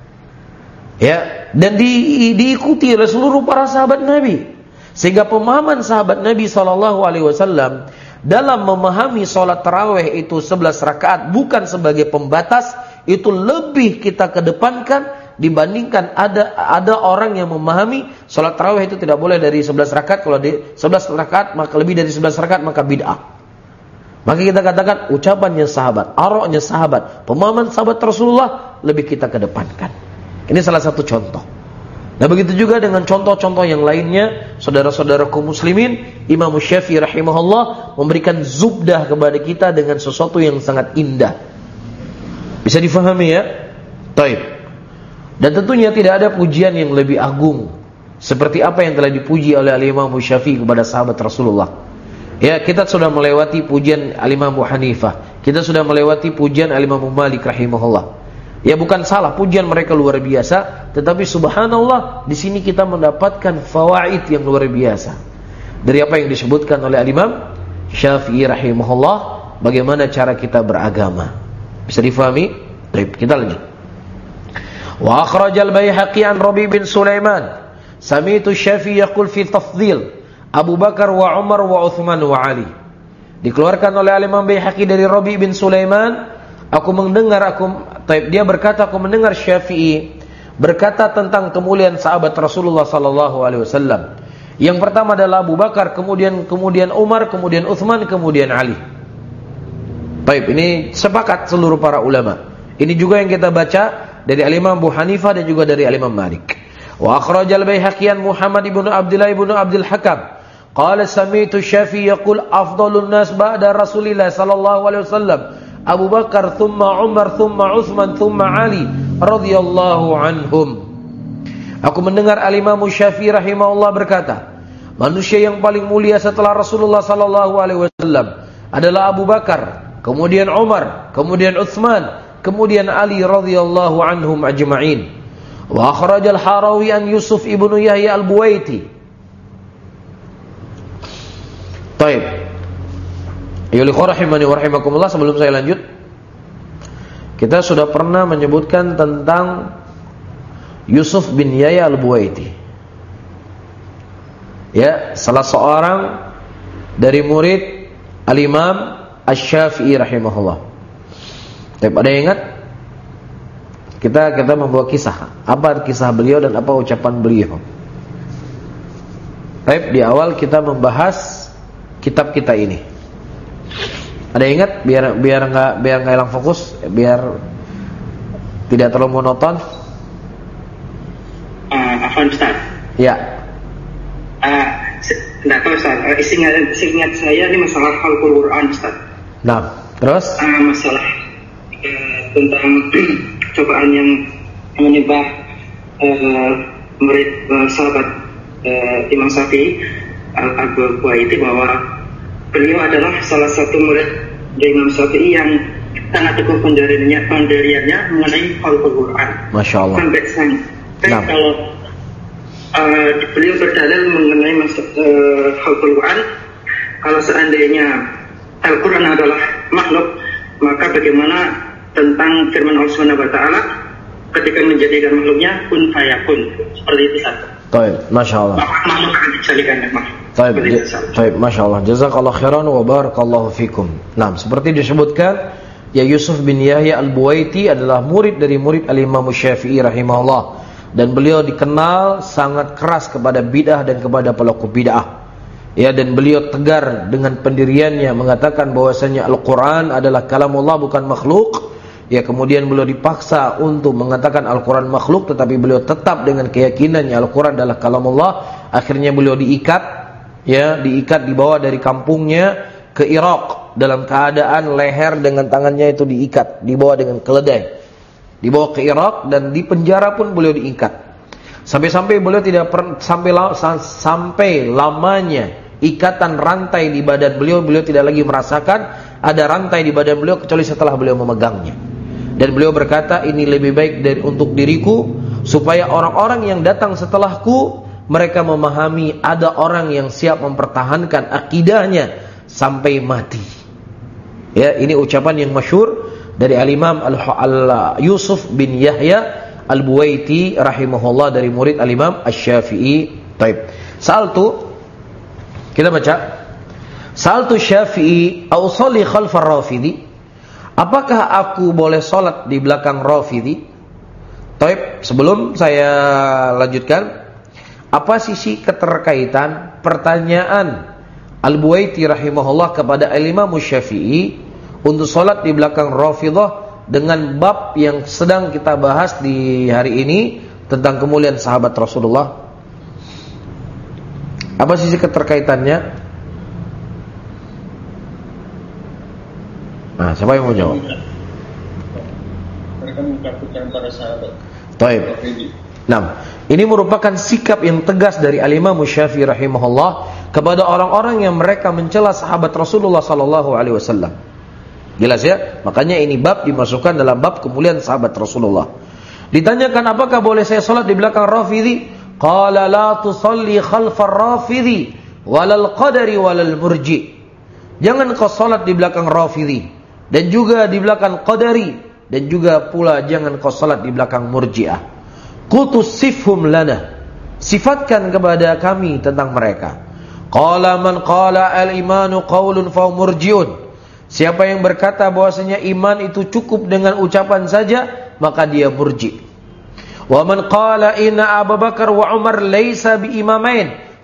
Ya, dan di, diikuti oleh seluruh para sahabat Nabi. Sehingga pemahaman sahabat Nabi sallallahu alaihi wasallam dalam memahami salat tarawih itu sebelas rakaat bukan sebagai pembatas, itu lebih kita kedepankan dibandingkan ada ada orang yang memahami salat tarawih itu tidak boleh dari sebelas rakaat. Kalau di sebelas rakaat maka lebih dari sebelas rakaat maka bid'ah. Maka kita katakan ucapannya sahabat, aroknya sahabat, pemahaman sahabat Rasulullah lebih kita kedepankan. Ini salah satu contoh. Nah, begitu juga dengan contoh-contoh yang lainnya, saudara-saudaraku muslimin, Imam Syafi'i rahimahullah memberikan zubdah kepada kita dengan sesuatu yang sangat indah. Bisa difahami ya? Taib. Dan tentunya tidak ada pujian yang lebih agung seperti apa yang telah dipuji oleh Imam Syafi'i kepada sahabat Rasulullah. Ya, kita sudah melewati pujian Al-Imam Abu Hanifah, kita sudah melewati pujian Al-Imam Malik rahimahullah. Ya, bukan salah, pujian mereka luar biasa, tetapi subhanallah di sini kita mendapatkan fawaid yang luar biasa dari apa yang disebutkan oleh Al-Imam Syafi'i rahimahullah, bagaimana cara kita beragama. Bisa difahami? Baik, kita lanjut. Wa akhrajal Baihaqi an Rabi bin Sulaiman, sami'tu Syafi'i yaqul fi tafdhil Abu Bakar wa Umar wa Uthman wa Ali. Dikeluarkan oleh Imam Baihaqi dari Rabi bin Sulaiman, aku mendengar aku dia berkata aku mendengar Syafi'i berkata tentang kemuliaan sahabat Rasulullah sallallahu alaihi wasallam, Yang pertama adalah Abu Bakar, kemudian kemudian Umar, kemudian Utsman, kemudian Ali. Baik, ini sepakat seluruh para ulama. Ini juga yang kita baca dari Al-Imam Abu Hanifah dan juga dari Al-Imam Malik. Wa akhrajal Baihaqi an Muhammad ibn Abdullah ibn Abdul Hakam qala sami'tu Syafi'i yaqul afdhalun nas ba'da Rasulillah sallallahu alaihi wasallam Abu Bakar thumma Umar thumma Utsman thumma Ali radhiyallahu anhum. Aku mendengar Al-Imam Syafi'i rahimahullah berkata, manusia yang paling mulia setelah Rasulullah sallallahu alaihi wasallam adalah Abu Bakar, kemudian Umar, kemudian Utsman, kemudian Ali radhiyallahu anhum ajma'in. Wa akhrajal Harawi an Yusuf ibnu Yahya al-Buwaiti. Baik. Ya rahimani wa rahimakumullah, sebelum saya lanjut, kita sudah pernah menyebutkan tentang Yusuf bin Yahya al-Buwaiti. Ya, salah seorang dari murid Al-Imam Asy-Syafi'i rahimahullah. Tapi ada yang ingat? Kita kita membawa kisah. Apa kisah beliau dan apa ucapan beliau? Baik, di awal kita membahas kitab kita ini. Ada yang ingat? Biar biar enggak biar enggak hilang fokus, biar tidak terlalu monoton. Uh, Afwan Ustaz. Ya. Uh, Tidak tahu Ustaz, uh, seingat, seingat saya ini masalah Khalqul Quran Ustaz. Nah, terus? Uh, masalah uh, tentang cobaan yang menimpa uh, murid uh, sahabat uh, Imam Syafi'i al-Buwaiti, bahwa beliau adalah salah satu murid dari Imam Syafi'i yang sangat teguh pendiriannya, pendiriannya mengenai Khalqul Quran. Masya Allah. Sampai sang, nah. kalau uh, beliau berdalil mengenai uh, Khalqul Quran, kalau seandainya Al-Quran adalah makhluk, maka bagaimana tentang firman Allah Subhanahu wa taala ketika menjadikan makhluknya kun fayakun, seperti itu saja. Baik, Masya Allah. Makhluk akan dijadikan makhluk. Baik, baik, Masya Allah. Jazakallah khairan wa barakallahu fikum. Nah, seperti disebutkan, ya Yusuf bin Yahya al-Buwaiti adalah murid dari murid Al-Imam Syafi'i rahimahullah, dan beliau dikenal sangat keras kepada bid'ah dan kepada pelaku bid'ah. Ya, dan beliau tegar dengan pendiriannya mengatakan bahwasanya Al-Quran adalah kalamullah, bukan makhluk. Ya, kemudian beliau dipaksa untuk mengatakan Al-Quran makhluk, tetapi beliau tetap dengan keyakinannya Al-Quran adalah kalamullah. Akhirnya beliau diikat, ya, diikat dibawa dari kampungnya ke Irak dalam keadaan leher dengan tangannya itu diikat, dibawa dengan keledai, dibawa ke Irak, dan di penjara pun beliau diikat. Sampai-sampai beliau tidak per, sampai sampai lamanya ikatan rantai di badan beliau, beliau tidak lagi merasakan ada rantai di badan beliau kecuali setelah beliau memegangnya. Dan beliau berkata, ini lebih baik dari untuk diriku, supaya orang-orang yang datang setelahku mereka memahami ada orang yang siap mempertahankan akidahnya sampai mati. Ya, ini ucapan yang masyhur dari Al-Imam Al-Yusuf bin Yahya Al-Buwaiti rahimahullah, dari murid Al-Imam Asy-Syafi'i. Baik. Saltu kita baca. Saltu Syafi'i au sholli khalfar Rafidhi. Apakah aku boleh salat di belakang Rafidhi? Baik, sebelum saya lanjutkan, apa sisi keterkaitan pertanyaan Al-Buwaiti rahimahullah kepada Al-Imam Syafi'i untuk salat di belakang Rafidhah dengan bab yang sedang kita bahas di hari ini tentang kemuliaan sahabat Rasulullah? Apa sisi keterkaitannya? Nah, siapa yang mau jawab? Mereka mengkafirkan para sahabat. Baik. Nah, ini merupakan sikap yang tegas dari Al-Imam Syafi'i rahimahullah kepada orang-orang yang mereka mencela sahabat Rasulullah sallallahu alaihi wasallam. Jelas ya? Makanya ini bab dimasukkan dalam bab kemuliaan sahabat Rasulullah. Ditanyakan, apakah boleh saya salat di belakang Rafidhi? Qala la tusalli khalfar Rafidhi walal qadari walal murji. Jangan kau salat di belakang Rafidhi dan juga di belakang Qadari, dan juga pula jangan kau salat di belakang Murji'ah. Qultu sifhum lana, sifatkan kepada kami tentang mereka. Qala man qala al-imanu qaulun fa murji'un. Siapa yang berkata bahwasanya iman itu cukup dengan ucapan saja, maka dia murji'. Wa man qala inna Abu Bakar wa Umar laysa bi imamain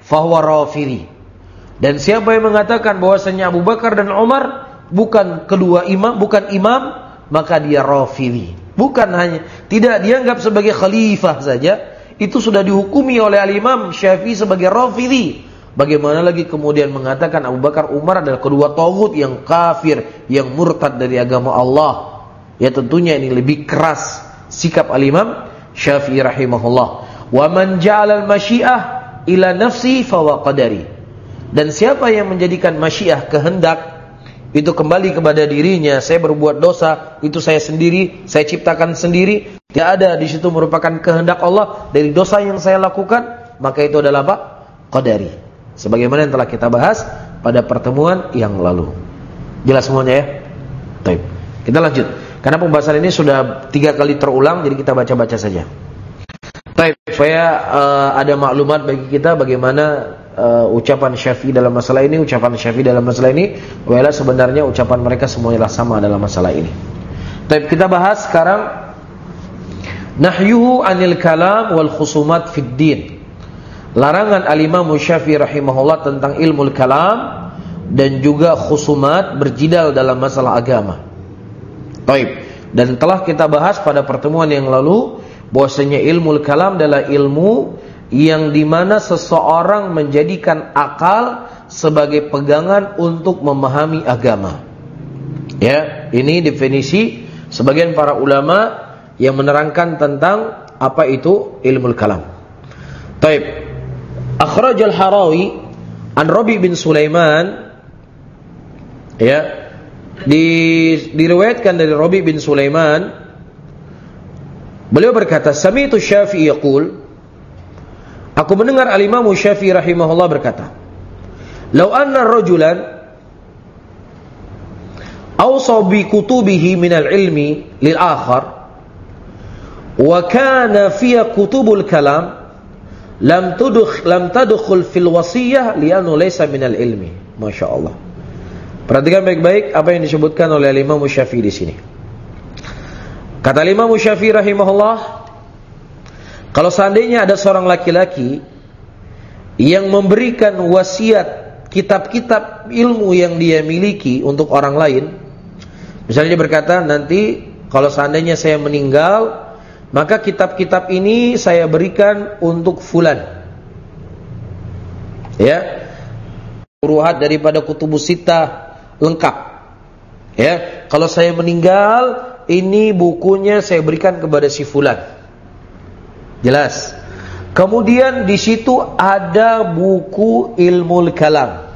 fahuwa rafidhi. Dan siapa yang mengatakan bahwasanya Abu Bakar dan Umar bukan kedua imam, bukan imam, maka dia rafidhi. Bukan hanya tidak dianggap sebagai khalifah saja, itu sudah dihukumi oleh al-Imam Syafi'i sebagai rafidhi. Bagaimana lagi kemudian mengatakan Abu Bakar Umar adalah kedua taghut yang kafir, yang murtad dari agama Allah. Ya tentunya ini lebih keras sikap al-Imam Syafi'i rahimahullah. Wa man ja'ala al-masyiah ila nafsi fa huwa qadari. Dan siapa yang menjadikan masyiah kehendak itu kembali kepada dirinya, saya berbuat dosa, itu saya sendiri, saya ciptakan sendiri, tidak ada di situ merupakan kehendak Allah dari dosa yang saya lakukan, maka itu adalah apa? Qadari. Sebagaimana yang telah kita bahas pada pertemuan yang lalu. Jelas semuanya ya? Baik. Kita lanjut. Karena pembahasan ini sudah tiga kali terulang, jadi kita baca-baca saja. Baik, supaya uh, ada maklumat bagi kita bagaimana uh, ucapan Syafi'i dalam masalah ini, ucapan Syafi'i dalam masalah ini, wala sebenarnya ucapan mereka semuanya sama dalam masalah ini. Baik, kita bahas sekarang nahyuhu anil kalam wal khusumat fid din. Larangan al-Imam Syafi'i rahimahullah tentang ilmu kalam dan juga khusumat, berjidal dalam masalah agama. Baik, dan telah kita bahas pada pertemuan yang lalu bahwasanya ilmu kalam adalah ilmu yang dimana seseorang menjadikan akal sebagai pegangan untuk memahami agama. Ya, ini definisi sebagian para ulama yang menerangkan tentang apa itu ilmu kalam. Taib. Akhraj al-Harawi an Rabi bin Sulaiman, ya, di diriwayatkan dari Rabi bin Sulaiman, beliau berkata, sami'tu Syafi'i yaqul, aku mendengar al-Imam Syafi'i rahimahullah berkata, law anna rajulan awsa bi kutubihi min al-ilmi lil akhar wa kana fiha kutubul kalam lam tudkh lam tadkhul fil wasiyah li'annahu laysa min al-ilmi. Masyaallah. Perhatikan baik-baik apa yang disebutkan oleh al-Imam Syafi'i di sini. Kata Imam Syafi'i rahimahullah, kalau seandainya ada seorang laki-laki yang memberikan wasiat kitab-kitab ilmu yang dia miliki untuk orang lain, misalnya dia berkata, nanti kalau seandainya saya meninggal, maka kitab-kitab ini saya berikan untuk fulan. Ya, uruhat daripada kutubus sittah lengkap. Ya, kalau saya meninggal, ini bukunya saya berikan kepada si fulan. Jelas. Kemudian di situ ada buku ilmu kalam.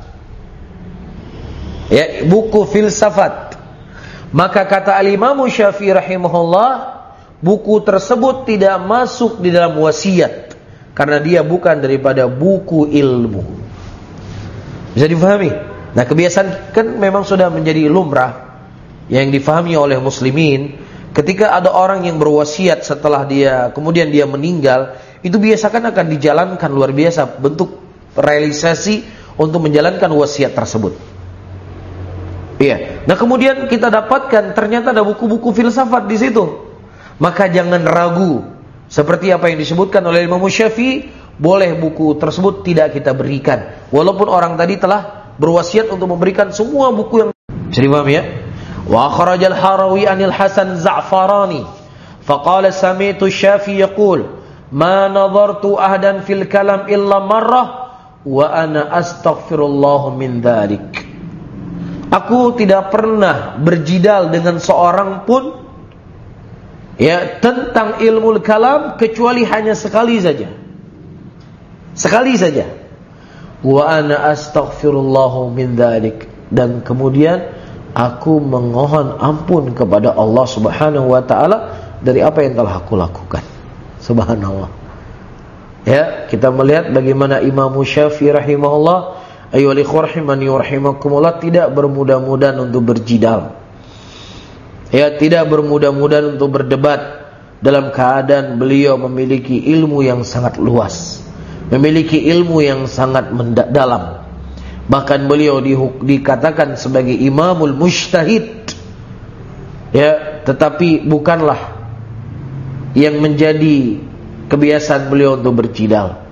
Ya, buku filsafat. Maka kata al-Imam Syafi'i rahimahullah, buku tersebut tidak masuk di dalam wasiat karena dia bukan daripada buku ilmu. Bisa difahami? Nah, kebiasaan kan memang sudah menjadi lumrah yang difahami oleh muslimin, ketika ada orang yang berwasiat setelah dia kemudian dia meninggal, itu biasakan akan dijalankan luar biasa bentuk realisasi untuk menjalankan wasiat tersebut. Iya. Nah, kemudian kita dapatkan ternyata ada buku-buku filsafat di situ. Maka jangan ragu, seperti apa yang disebutkan oleh Imam Syafi'i, boleh buku tersebut tidak kita berikan, walaupun orang tadi telah berwasiat untuk memberikan semua buku yang. Bisa dipahami ya? Wa akhrajal Harawi anil Hasan Za'farani faqala sami'tu Syafi'i yaqul ma nadartu ahdan fil kalam illa marrah wa ana astaghfirullah min dzalik. Aku tidak pernah berjidal dengan seorang pun, ya, tentang ilmu kalam kecuali hanya sekali saja. Sekali saja. Wa ana astaghfirullah min dzalik, dan kemudian aku memohon ampun kepada Allah Subhanahu wa taala dari apa yang telah aku lakukan. Subhanallah. Ya, kita melihat bagaimana Imam Syafi'i rahimahullah, ayyuhal ikhwah rahimani wa rahimakumullah, tidak bermudah-mudahan untuk berjidal. Ya, tidak bermudah-mudahan untuk berdebat dalam keadaan beliau memiliki ilmu yang sangat luas, memiliki ilmu yang sangat mendalam. Bahkan beliau di, dikatakan sebagai imamul mujtahid. Ya, tetapi bukanlah yang menjadi kebiasaan beliau untuk berjidal.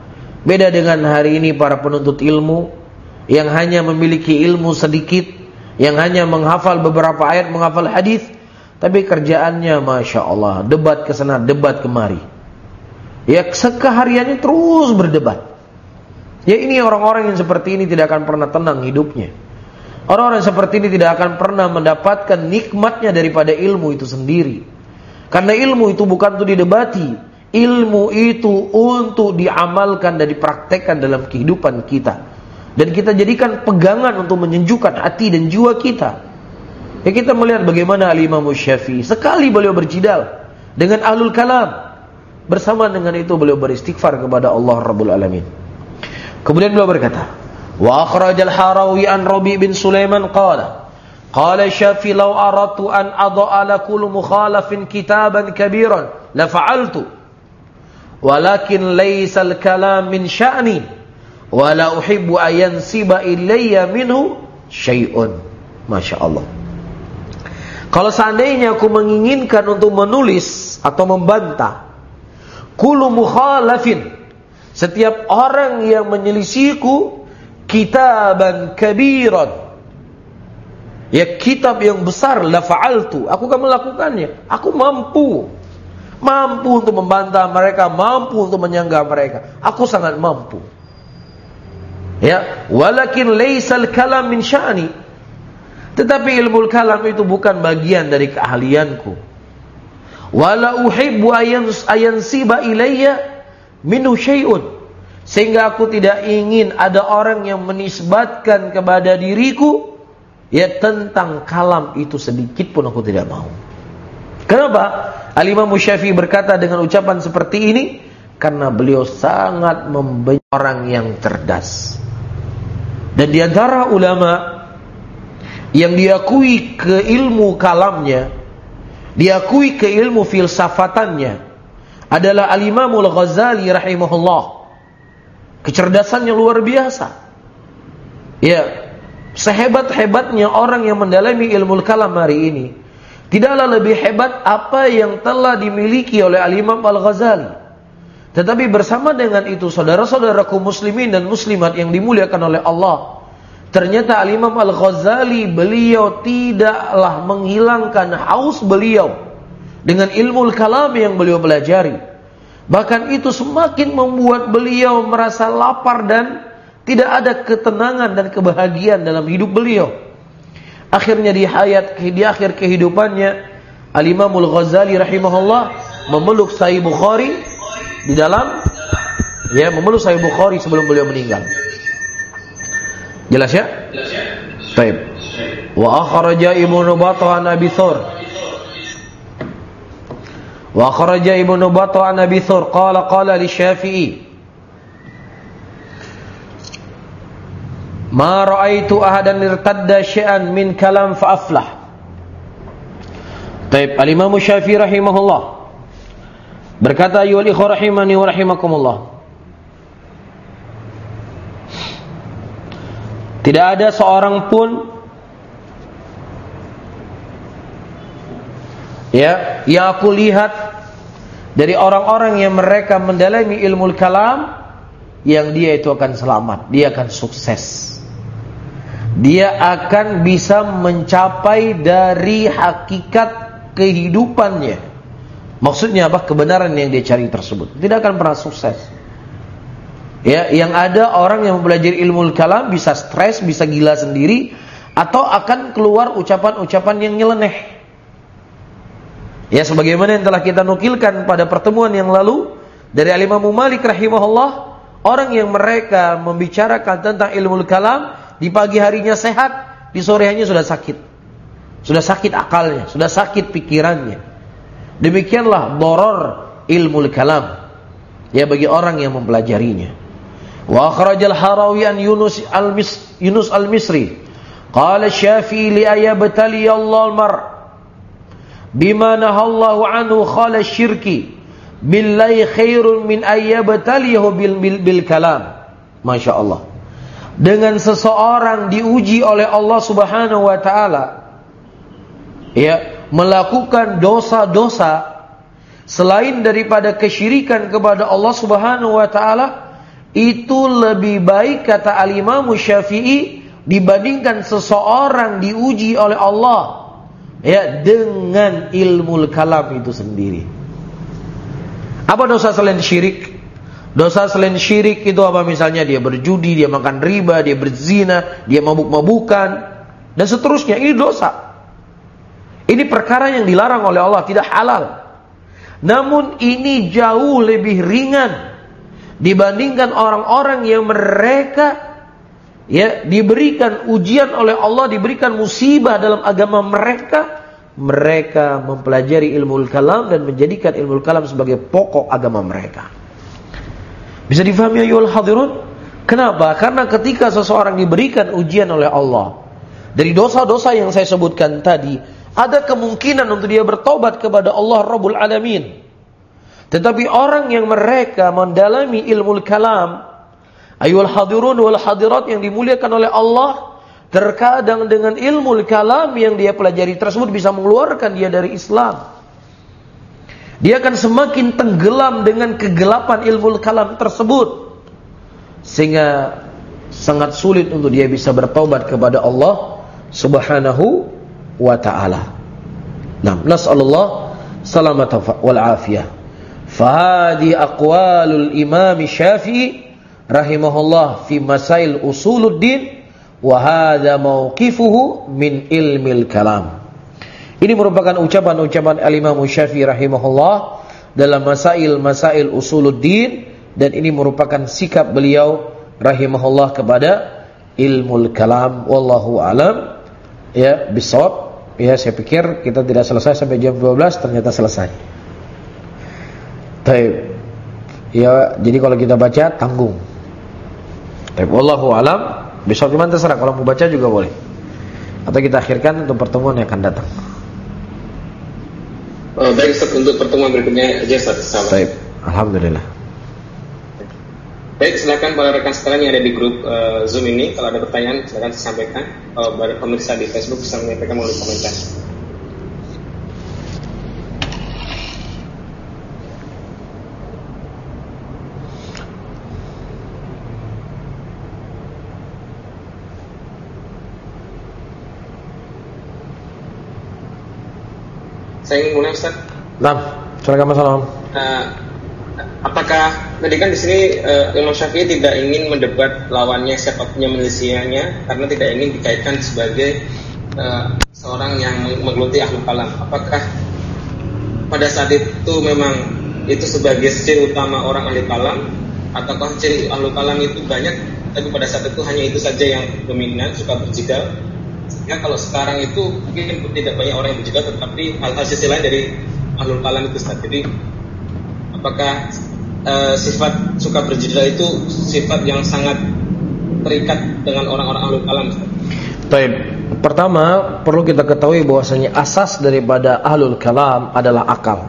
Beda dengan hari ini para penuntut ilmu yang hanya memiliki ilmu sedikit, yang hanya menghafal beberapa ayat, menghafal hadis, tapi kerjaannya Masya Allah, debat kesana, debat kemari. Ya, sekehariannya terus berdebat. Ya, ini orang-orang yang seperti ini tidak akan pernah tenang hidupnya. Orang-orang seperti ini tidak akan pernah mendapatkan nikmatnya daripada ilmu itu sendiri. Karena ilmu itu bukan untuk didebati, ilmu itu untuk diamalkan dan dipraktekkan dalam kehidupan kita, dan kita jadikan pegangan untuk menyejukkan hati dan jiwa kita. Ya, kita melihat bagaimana Al-Imam Syafi'i sekali beliau berjidal dengan ahlul kalam, bersama dengan itu beliau beristighfar kepada Allah Rabbul Alamin. Kemudian beliau berkata, wa akhrajal Harawi an Rabi' bin Sulaiman qala qala Syafi'i law aradtu an adha'a la kullu mukhalafin kitaban kabiran la fa'altu walakin laysa al-kalam min sya'ni wa la uhibbu an yansiba ilayya minhu syai'un. Masya Allah. Kalau seandainya aku menginginkan untuk menulis atau membantah kullu mukhalafin, setiap orang yang menyelisihiku, kitaban kabiran, ya kitab yang besar, la fa'altu, aku akan melakukannya. Aku mampu mampu untuk membantah mereka, mampu untuk menyanggah mereka. Aku sangat mampu. Ya, walakin laisal kalam min sya'ni, tetapi ilmu kalam itu bukan bagian dari keahlianku. Wala uhibbu ayansiba ilayya minhu syai'un, sehingga aku tidak ingin ada orang yang menisbatkan kepada diriku ya tentang kalam itu sedikit pun aku tidak mau. Kenapa? Al-Imam Syafi'i berkata dengan ucapan seperti ini karena beliau sangat membenci orang yang cerdas. Dan di antara ulama yang diakui keilmu kalamnya, diakui keilmu filsafatannya adalah Al-Imamul Ghazali rahimahullah. Kecerdasannya luar biasa. Ya, sehebat-hebatnya orang yang mendalami ilmu kalam hari ini, tidaklah lebih hebat apa yang telah dimiliki oleh Al-Imam Al-Ghazali. Tetapi bersama dengan itu, saudara-saudaraku muslimin dan muslimat yang dimuliakan oleh Allah, ternyata Al-Imam Al-Ghazali beliau tidaklah menghilangkan haus beliau dengan ilmu kalam yang beliau pelajari. Bahkan itu semakin membuat beliau merasa lapar dan tidak ada ketenangan dan kebahagiaan dalam hidup beliau. Akhirnya di hayat di akhir kehidupannya, Al-Imam Al-Ghazali rahimahullah memeluk Sahih Bukhari di dalam ya memeluk Sahih Bukhari sebelum beliau meninggal. Jelas ya? Jelas ya. Baik. Wa akhraja Ibnu Battah an Abi Thur. Wa akhraja Ibnu Battah an Abi Thur qala qala li Syafi'i ma ra'aitu ahadan irtadda syai'an min kalam fa aflah. Baik, Al-Imam Syafi'i rahimahullah berkata, ayyuhal ikhwah rahimani wa rahimakumullah, tidak ada seorang pun ya yang aku lihat dari orang-orang yang mereka mendalami ilmu kalam yang dia itu akan selamat, dia akan sukses, dia akan bisa mencapai dari hakikat kehidupannya. Maksudnya apa? Kebenaran yang dia cari tersebut tidak akan pernah sukses. Ya, yang ada orang yang mempelajari ilmu kalam bisa stres, bisa gila sendiri, atau akan keluar ucapan-ucapan yang nyeleneh. Ya, sebagaimana yang telah kita nukilkan pada pertemuan yang lalu dari Al-Imam Malik rahimahullah, orang yang mereka membicarakan tentang ilmu kalam di pagi harinya sehat, di sore harinya sudah sakit. Sudah sakit akalnya, sudah sakit pikirannya. Demikianlah doror ilmu kalam ya bagi orang yang mempelajarinya. Wa akhrajal Harawi an Yunus al-Mis Yunus al-Misri qala Syafi'i li ayabtali Allah al-mar bima nahallahu anhu khala syirki billahi khairun min ayyabtalihu bil, bil bil kalam. Masya Allah. Dengan seseorang diuji oleh Allah Subhanahu wa taala ya melakukan dosa-dosa selain daripada kesyirikan kepada Allah Subhanahu wa taala, itu lebih baik kata Al-Imam Syafi'i dibandingkan seseorang diuji oleh Allah ya dengan ilmu kalam itu sendiri. Apa dosa selain syirik? Dosa selain syirik itu apa? Misalnya dia berjudi, dia makan riba, dia berzina, dia mabuk-mabukan dan seterusnya. Ini dosa. Ini perkara yang dilarang oleh Allah, tidak halal. Namun ini jauh lebih ringan dibandingkan orang-orang yang mereka ya diberikan ujian oleh Allah, diberikan musibah dalam agama mereka. Mereka mempelajari ilmu kalam dan menjadikan ilmu kalam sebagai pokok agama mereka. Bisa difahami ayyuhal hadirun? Kenapa? Karena ketika seseorang diberikan ujian oleh Allah dari dosa-dosa yang saya sebutkan tadi, ada kemungkinan untuk dia bertobat kepada Allah Rabbul Alamin. Tetapi orang yang mereka mendalami ilmu kalam, ayyuhal hadirun wal hadirat yang dimuliakan oleh Allah, terkadang dengan ilmu kalam yang dia pelajari tersebut bisa mengeluarkan dia dari Islam. Dia akan semakin tenggelam dengan kegelapan ilmu kalam tersebut, sehingga sangat sulit untuk dia bisa bertaubat kepada Allah Subhanahu wa ta'ala. Nah, nas'alullah salamata wal afiyah. Fahadi aqwalul Imam Syafi'i rahimahullah fi masail usuluddin wa hadza mauqifuhu min ilmil kalam. Ini merupakan ucapan-ucapan Al-Imam Syafi'i rahimahullah dalam masail-masail usuluddin, dan ini merupakan sikap beliau rahimahullah kepada ilmul kalam. Wallahu alam ya bisawab. Ya, saya pikir kita tidak selesai sampai jam dua belas, ternyata selesai. Baik. Ya, jadi kalau kita baca tanggung. Baik, wallahu alam. Besok gimana terserah, kalau mau baca juga boleh. Atau kita akhirkan untuk pertemuan yang akan datang. Oh, baik Ustaz, untuk pertemuan berikutnya aja Ustaz. Baik, alhamdulillah. Baik, silakan para rekan sekalian yang ada di grup uh, Zoom ini, kalau ada pertanyaan silakan disampaikan. Kalau uh, pemirsa di Facebook bisa menyampaikan melalui komentar. Saya ingin mulai Ustaz. Nah, silakan Mas Salam. Uh, apakah tadi kan di sini uh, Imam Syafi'i tidak ingin mendebat lawannya, siapa punya menyelesaikannya, karena tidak ingin dikaitkan sebagai uh, seorang yang menggeluti ahlul kalam. Apakah pada saat itu memang itu sebagai ciri utama orang ahli kalam, ataukah ciri ahlul kalam itu banyak, tapi pada saat itu hanya itu saja yang dominan, suka berjidal? Ya, kalau sekarang itu mungkin tidak banyak orang yang berjidal, tetapi hal-hal sisi lain dari ahlul kalam itu Ustaz. Jadi apakah uh, sifat suka berjidal itu sifat yang sangat terikat dengan orang-orang ahlul kalam Ustaz? Baik, pertama perlu kita ketahui bahwasanya asas daripada ahlul kalam adalah akal.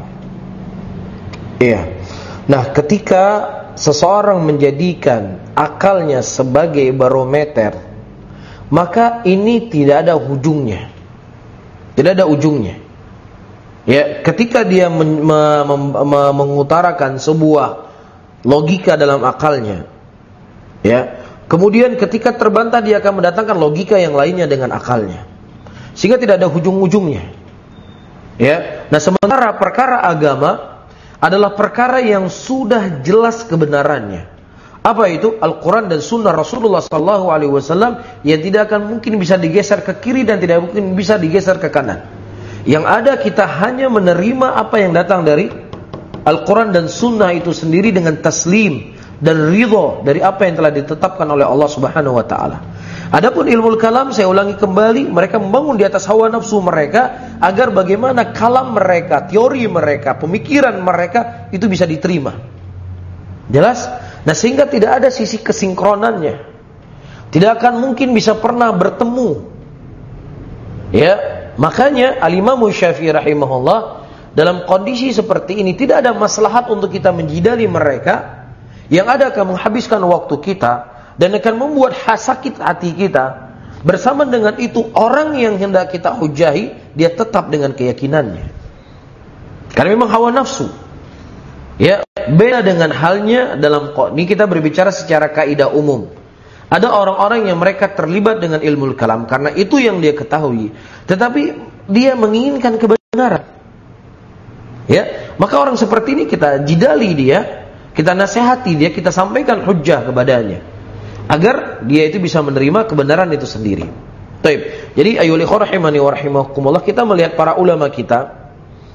Iya. Nah, ketika seseorang menjadikan akalnya sebagai barometer, maka ini tidak ada ujungnya. Tidak ada ujungnya. Ya, ketika dia men, me, me, me, mengutarakan sebuah logika dalam akalnya, ya, kemudian ketika terbantah dia akan mendatangkan logika yang lainnya dengan akalnya, sehingga tidak ada ujung-ujungnya. Ya, nah sementara perkara agama adalah perkara yang sudah jelas kebenarannya. Apa itu? Al-Quran dan Sunnah Rasulullah Sallallahu Alaihi Wasallam yang tidak akan mungkin bisa digeser ke kiri dan tidak mungkin bisa digeser ke kanan. Yang ada kita hanya menerima apa yang datang dari Al-Quran dan Sunnah itu sendiri dengan taslim dan ridho dari apa yang telah ditetapkan oleh Allah Subhanahu Wa Taala. Adapun ilmu kalam, saya ulangi kembali, mereka membangun di atas hawa nafsu mereka agar bagaimana kalam mereka, teori mereka, pemikiran mereka itu bisa diterima. Jelas? Nah, sehingga tidak ada sisi kesinkronannya. Tidak akan mungkin bisa pernah bertemu. Ya, makanya Al-Imam Syafi'i rahimahullah dalam kondisi seperti ini tidak ada maslahat untuk kita menjidali mereka. Yang ada akan menghabiskan waktu kita dan akan membuat sakit hati kita. Bersama dengan itu orang yang hendak kita hujahi, dia tetap dengan keyakinannya. Karena memang hawa nafsu. Ya, beda dengan halnya dalam ini kita berbicara secara kaidah umum. Ada orang-orang yang mereka terlibat dengan ilmu kalam karena itu yang dia ketahui, tetapi dia menginginkan kebenaran. Ya, maka orang seperti ini kita jidali dia, kita nasihati dia, kita sampaikan hujjah kepadanya agar dia itu bisa menerima kebenaran itu sendiri. Taib. Jadi ayyuhal ikhwah rahimani wa rahimakumullah, kita melihat para ulama kita,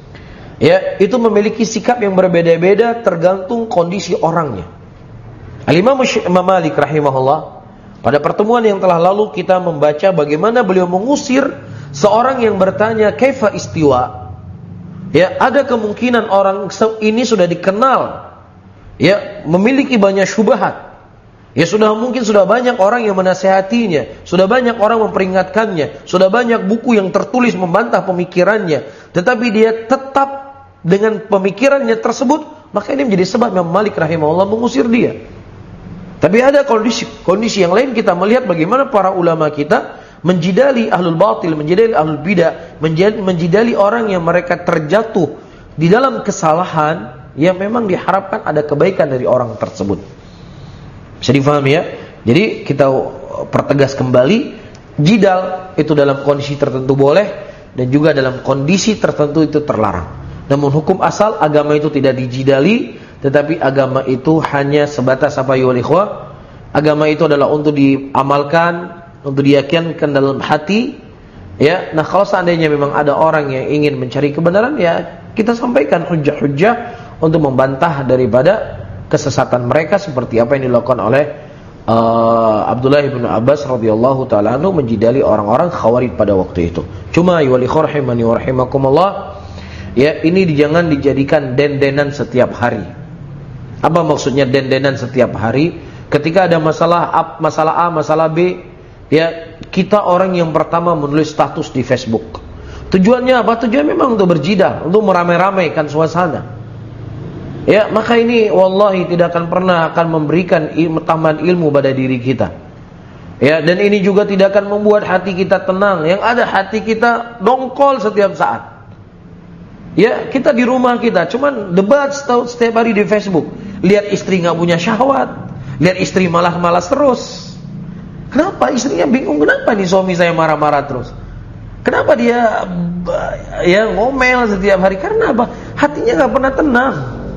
ya, itu memiliki sikap yang berbeda-beda tergantung kondisi orangnya. Al-Imam Malik rahimahullah, pada pertemuan yang telah lalu kita membaca bagaimana beliau mengusir seorang yang bertanya kaifa istiwa. Ya, ada kemungkinan orang ini sudah dikenal, ya, memiliki banyak syubhat. Ya, sudah mungkin sudah banyak orang yang menasihatinya, sudah banyak orang memperingatkannya, sudah banyak buku yang tertulis membantah pemikirannya, tetapi dia tetap dengan pemikirannya tersebut, maka ini menjadi sebab Imam Malik rahimahullah mengusir dia. Tapi ada kondisi kondisi yang lain, kita melihat bagaimana para ulama kita menjidali ahlul batil, menjidali ahlul bidah, menjidali orang yang mereka terjatuh di dalam kesalahan yang memang diharapkan ada kebaikan dari orang tersebut. Bisa difahami ya? Jadi kita pertegas kembali, jidal itu dalam kondisi tertentu boleh, dan juga dalam kondisi tertentu itu terlarang. Namun hukum asal agama itu tidak dijidali, tetapi agama itu hanya sebatas apa ya ikhwah? Agama itu adalah untuk diamalkan, untuk diyakinkan dalam hati. Ya, nah kalau seandainya memang ada orang yang ingin mencari kebenaran, ya kita sampaikan hujjah-hujjah untuk membantah daripada kesesatan mereka, seperti apa yang dilakukan oleh uh, Abdullah bin Abbas radhiyallahu taala anhu menjidali orang-orang Khawarij pada waktu itu. Cuma ya ikhwah rahimani wa rahimakumullah, ya, ini jangan dijadikan den-denan setiap hari. Apa maksudnya den-denan setiap hari? Ketika ada masalah A, masalah A, masalah B, ya, kita orang yang pertama menulis status di Facebook. Tujuannya apa? Tujuannya memang untuk berjidal, untuk meramai-ramaikan suasana. Ya, maka ini wallahi tidak akan pernah akan memberikan ilmu, tambahan ilmu pada diri kita. Ya, dan ini juga tidak akan membuat hati kita tenang. Yang ada hati kita dongkol setiap saat. Ya, kita di rumah kita cuman debat setiap hari di Facebook. Lihat istri nggak punya syahwat, lihat istri malah malas terus. Kenapa istrinya bingung, kenapa nih suami saya marah-marah terus? Kenapa dia ya ngomel setiap hari? Karena apa? Hatinya nggak pernah tenang.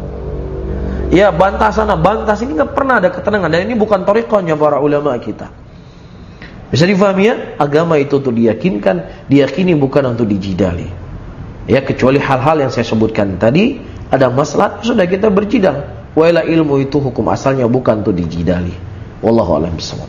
Ya, bantah sana, bantah sini, nggak pernah ada ketenangan. Dan ini bukan thariqahnya para ulama kita. Bisa difahami ya? Agama itu untuk diyakinkan, diyakini, bukan untuk dijidali. Ya, kecuali hal-hal yang saya sebutkan tadi, ada masalah, sudah kita berjidal. Wala ilmu itu hukum asalnya bukan untuk dijidali. Wallahu a'lam bishawab.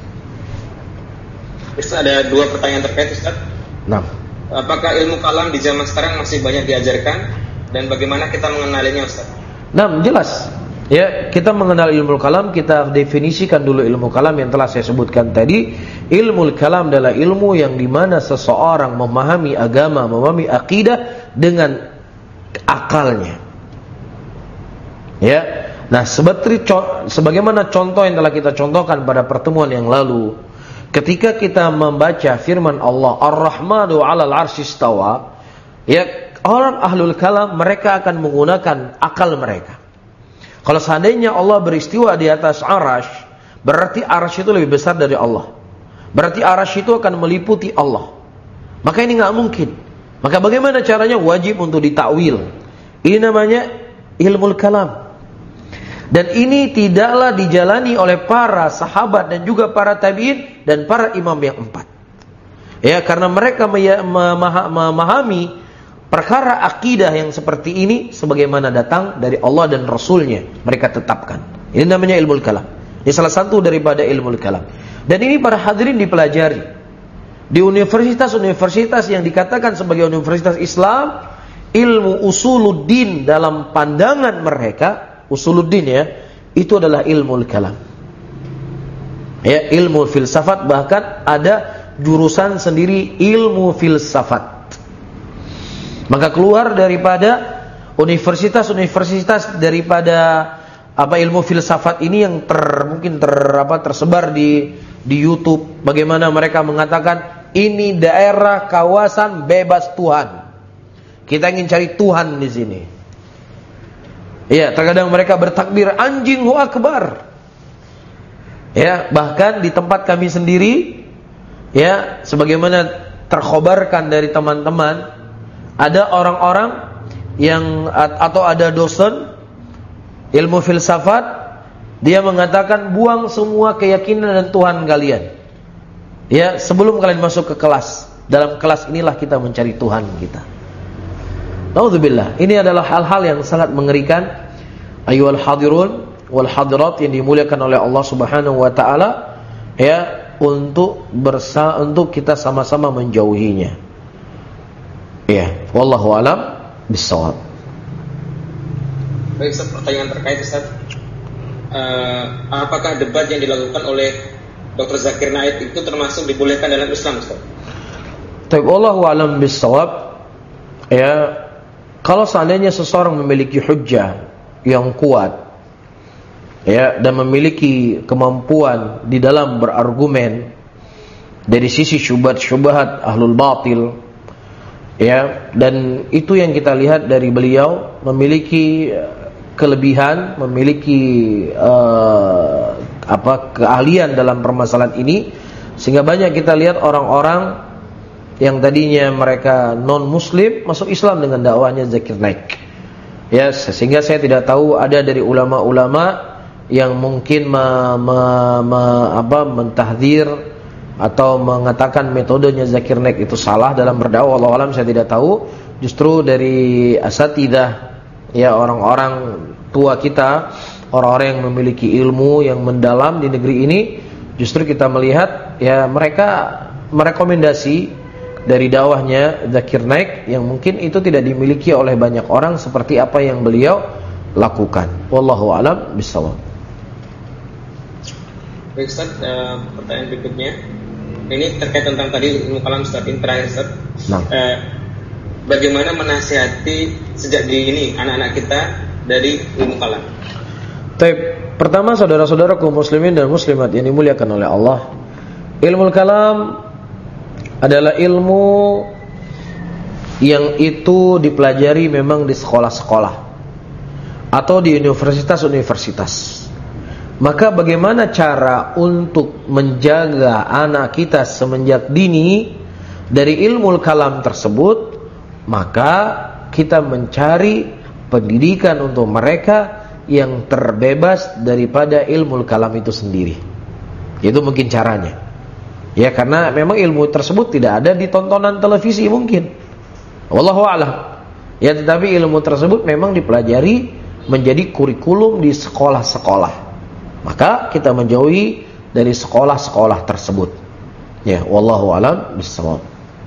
Ustaz, ada dua pertanyaan terkait, Ustaz. Nah, apakah ilmu kalam di zaman sekarang masih banyak diajarkan, dan bagaimana kita mengenalinya, Ustaz? Nah, jelas. Ya, kita mengenal ilmu kalam, kita definisikan dulu ilmu kalam yang telah saya sebutkan tadi. Ilmu kalam adalah ilmu yang dimana seseorang memahami agama, memahami akidah dengan akalnya. Ya, nah seperti sebagaimana contoh yang telah kita contohkan pada pertemuan yang lalu, ketika kita membaca firman Allah Ar-Rahmanu 'alal 'arsy istawa, ya, orang ahlul kalam mereka akan menggunakan akal mereka. Kalau seandainya Allah beristiwa di atas arash, berarti arash itu lebih besar dari Allah. Berarti arash itu akan meliputi Allah. Maka ini nggak mungkin. Maka bagaimana caranya? Wajib untuk ditakwil. Ini namanya ilmu kalam. Dan ini tidaklah dijalani oleh para sahabat dan juga para tabi'in dan para imam yang empat. Ya, karena mereka memahami perkara akidah yang seperti ini sebagaimana datang dari Allah dan Rasulnya, mereka tetapkan. Ini namanya ilmu kalam. Ini salah satu daripada ilmu kalam. Dan ini para hadirin dipelajari di universitas-universitas yang dikatakan sebagai universitas Islam. Ilmu usuluddin dalam pandangan mereka, usuluddin ya, itu adalah ilmu kalam. Ya, ilmu filsafat, bahkan ada jurusan sendiri ilmu filsafat. Maka keluar daripada universitas-universitas daripada apa ilmu filsafat ini yang ter mungkin ter apa tersebar di di YouTube, bagaimana mereka mengatakan ini daerah kawasan bebas Tuhan. Kita ingin cari Tuhan di sini. Ya, terkadang mereka bertakbir anjing hu akbar. Ya, bahkan di tempat kami sendiri, ya, sebagaimana terkhabarkan dari teman-teman, ada orang-orang yang atau ada dosen ilmu filsafat, dia mengatakan buang semua keyakinan dan Tuhan kalian. Ya, sebelum kalian masuk ke kelas. Dalam kelas inilah kita mencari Tuhan kita. Nauzubillah. Ini adalah hal-hal yang sangat mengerikan. Ayyuhal hadirun wal hadirat yang dimuliakan oleh Allah Subhanahu wa taala, ya, untuk bersa untuk kita sama-sama menjauhinya. Ya, wallahu alam bissawab. Baik, Ustaz, pertanyaan terkait, Ustaz. Uh, apakah debat yang dilakukan oleh Doktor Zakir Naik itu termasuk dibolehkan dalam Islam, Ustaz? Taib, wallahu alam bissawab. Ya, kalau seandainya seseorang memiliki hujjah yang kuat, ya, dan memiliki kemampuan di dalam berargumen dari sisi syubhat-syubhat ahlul batil, ya, dan itu yang kita lihat dari beliau, memiliki kelebihan, memiliki uh, apa keahlian dalam permasalahan ini, sehingga banyak kita lihat orang-orang yang tadinya mereka non muslim masuk Islam dengan dakwahnya Zakir Naik. Ya, sehingga saya tidak tahu ada dari ulama-ulama yang mungkin me, me, me, apa, mentahdzir atau mengatakan metodenya Zakir Naik itu salah dalam berdakwah. Wallahu alam, saya tidak tahu. Justru dari asatidzah, ya, orang-orang tua kita, orang-orang yang memiliki ilmu yang mendalam di negeri ini, justru kita melihat, ya, mereka merekomendasi dari dakwahnya Zakir Naik yang mungkin itu tidak dimiliki oleh banyak orang seperti apa yang beliau lakukan. Wallahu a'lam bishawab. Baik, Ustaz, uh, pertanyaan berikutnya ini terkait tentang tadi ilmu kalam, Ustaz. Ini terakhir, Ustaz. Nah. Uh, bagaimana menasihati sejak dini ini anak-anak kita dari ilmu kalam? Baik, pertama saudara-saudaraku muslimin dan muslimat yang dimuliakan oleh Allah, ilmu kalam adalah ilmu yang itu dipelajari memang di sekolah-sekolah atau di universitas-universitas. Maka bagaimana cara untuk menjaga anak kita semenjak dini dari ilmu kalam tersebut? Maka kita mencari pendidikan untuk mereka yang terbebas daripada ilmu kalam itu sendiri. Itu mungkin caranya. Ya, karena memang ilmu tersebut tidak ada di tontonan televisi mungkin. Wallahu a'lam. Ya, tetapi ilmu tersebut memang dipelajari menjadi kurikulum di sekolah-sekolah. Maka kita menjauhi dari sekolah-sekolah tersebut. Ya, wallahu a'lam bishawab.